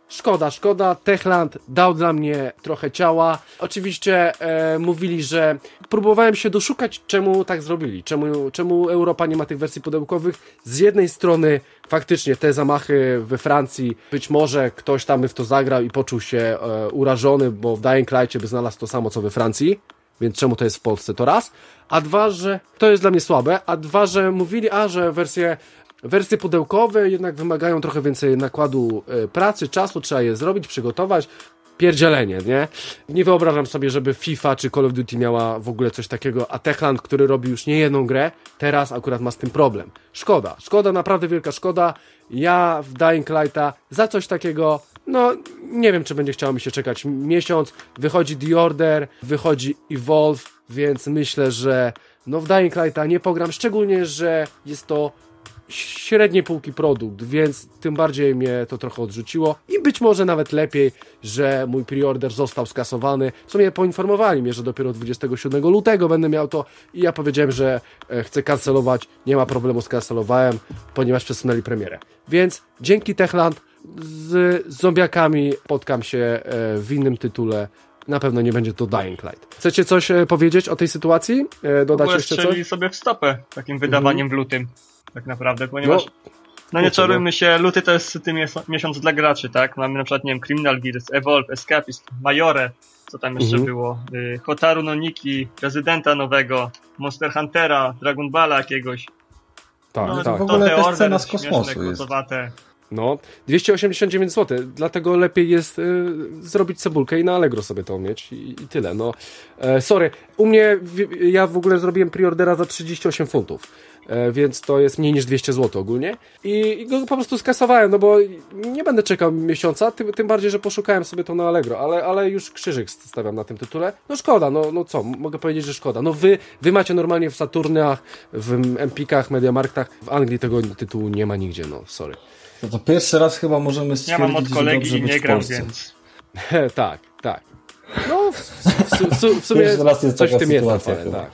szkoda, Techland dał dla mnie trochę ciała. Oczywiście mówili, że próbowałem się doszukać, czemu tak zrobili, czemu Europa nie ma tych wersji pudełkowych. Z jednej strony faktycznie te zamachy we Francji, być może ktoś tam by w to zagrał i poczuł się urażony, bo w Dying Light'cie by znalazł to samo, co we Francji, więc czemu to jest w Polsce, to raz. A dwa, że to jest dla mnie słabe, a dwa, że mówili, że wersje pudełkowe jednak wymagają trochę więcej nakładu pracy, czasu, trzeba je zrobić, przygotować. Pierdzielenie, nie? Nie wyobrażam sobie, żeby FIFA czy Call of Duty miała w ogóle coś takiego, a Techland, który robi już nie jedną grę, teraz akurat ma z tym problem. Szkoda, naprawdę wielka szkoda. Ja w Dying Lighta za coś takiego, nie wiem, czy będzie chciało mi się czekać miesiąc. Wychodzi The Order, wychodzi Evolve, więc myślę, że w Dying Lighta nie pogram, szczególnie, że jest to średniej półki produkt, więc tym bardziej mnie to trochę odrzuciło i być może nawet lepiej, że mój preorder został skasowany. W sumie poinformowali mnie, że dopiero 27 lutego będę miał to i ja powiedziałem, że chcę kancelować, nie ma problemu, skancelowałem, ponieważ przesunęli premierę. Więc dzięki Techland z zombiakami spotkam się w innym tytule. Na pewno nie będzie to Dying Light. Chcecie coś powiedzieć o tej sytuacji? Dodać jeszcze coś? Strzeli sobie w stopę takim wydawaniem w lutym. Tak naprawdę, ponieważ nie czarujmy się, luty to jest miesiąc dla graczy, tak? Mamy na przykład, nie wiem, Criminal Gears, Evolve, Escapist, Majore, co tam jeszcze było, Hotaru no Niki, Prezydenta nowego, Monster Huntera, Dragon Balla jakiegoś. Tak. W ogóle jakaś cena z kosmosu jest. 289 zł, dlatego lepiej jest zrobić cebulkę i na Allegro sobie to mieć i tyle. Sorry, u mnie, ja w ogóle zrobiłem preordera za 38 funtów. Więc to jest mniej niż 200 zł ogólnie i go po prostu skasowałem, bo nie będę czekał miesiąca, tym bardziej, że poszukałem sobie to na Allegro, ale już krzyżyk stawiam na tym tytule. Szkoda, co, mogę powiedzieć, że szkoda. Wy macie normalnie w Saturnach, w Empikach, Mediamarktach, w Anglii tego tytułu nie ma nigdzie, sorry. To pierwszy raz chyba możemy stwierdzić, ja mam od kolegi że i nie gram, więc... tak. W sumie pierwszy raz jest coś w tym jest. Tak.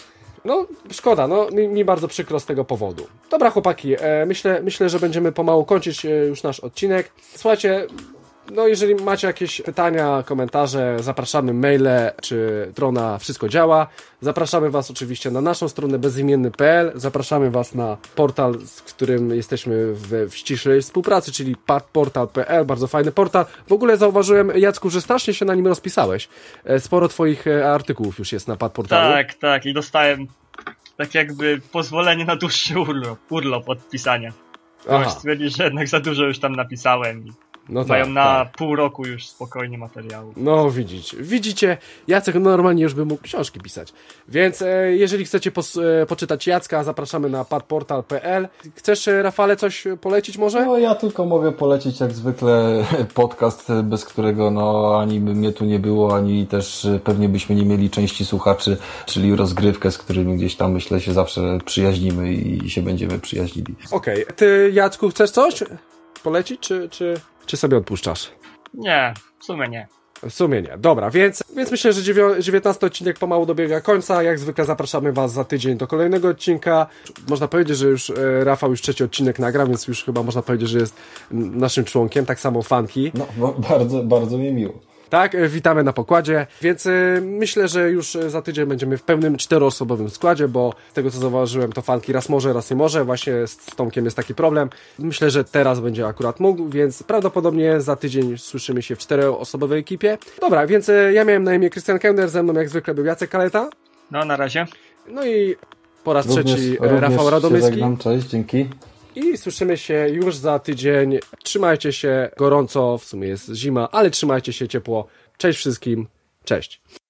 Szkoda, mi bardzo przykro z tego powodu. Dobra, chłopaki, myślę, że będziemy pomału kończyć już nasz odcinek. Słuchajcie, jeżeli macie jakieś pytania, komentarze, zapraszamy, maile czy drona, wszystko działa. Zapraszamy was oczywiście na naszą stronę bezimienny.pl, zapraszamy was na portal, z którym jesteśmy w ścisłej współpracy, czyli padportal.pl, bardzo fajny portal. W ogóle zauważyłem, Jacku, że strasznie się na nim rozpisałeś. Sporo twoich artykułów już jest na padportalu. Tak, i dostałem tak jakby pozwolenie na dłuższy urlop od pisania. Ktoś stwierdził, że jednak za dużo już tam napisałem i mają na pół roku już spokojnie materiału. Widzicie, Jacek normalnie już by mógł książki pisać. Więc jeżeli chcecie poczytać Jacka, zapraszamy na padportal.pl. Chcesz, Rafale, coś polecić może? Ja tylko mogę polecić jak zwykle podcast, bez którego ani by mnie tu nie było, ani też pewnie byśmy nie mieli części słuchaczy, czyli rozgrywkę, z którymi gdzieś tam, myślę, się zawsze przyjaźnimy i się będziemy przyjaźnili. Okej. Ty, Jacku, chcesz coś polecić, czy sobie odpuszczasz? Nie, w sumie nie. W sumie nie. Dobra, więc myślę, że 19 odcinek pomału dobiega końca. Jak zwykle zapraszamy was za tydzień do kolejnego odcinka. Można powiedzieć, że już Rafał już 3. odcinek nagra, więc już chyba można powiedzieć, że jest naszym członkiem. Tak samo Fanki. Bardzo, bardzo mi miło. Tak, witamy na pokładzie, więc myślę, że już za tydzień będziemy w pełnym 4-osobowym składzie, bo z tego co zauważyłem, to Fanki raz może, raz nie może, właśnie z Tomkiem jest taki problem. Myślę, że teraz będzie akurat mógł, więc prawdopodobnie za tydzień słyszymy się w 4-osobowej ekipie. Dobra, więc ja miałem na imię Krystian Kender, ze mną jak zwykle był Jacek Kaleta. Na razie. I po raz trzeci Rafał Radomyski. Żegnam, cześć, dzięki. I słyszymy się już za tydzień. Trzymajcie się gorąco, w sumie jest zima, ale trzymajcie się ciepło. Cześć wszystkim, cześć.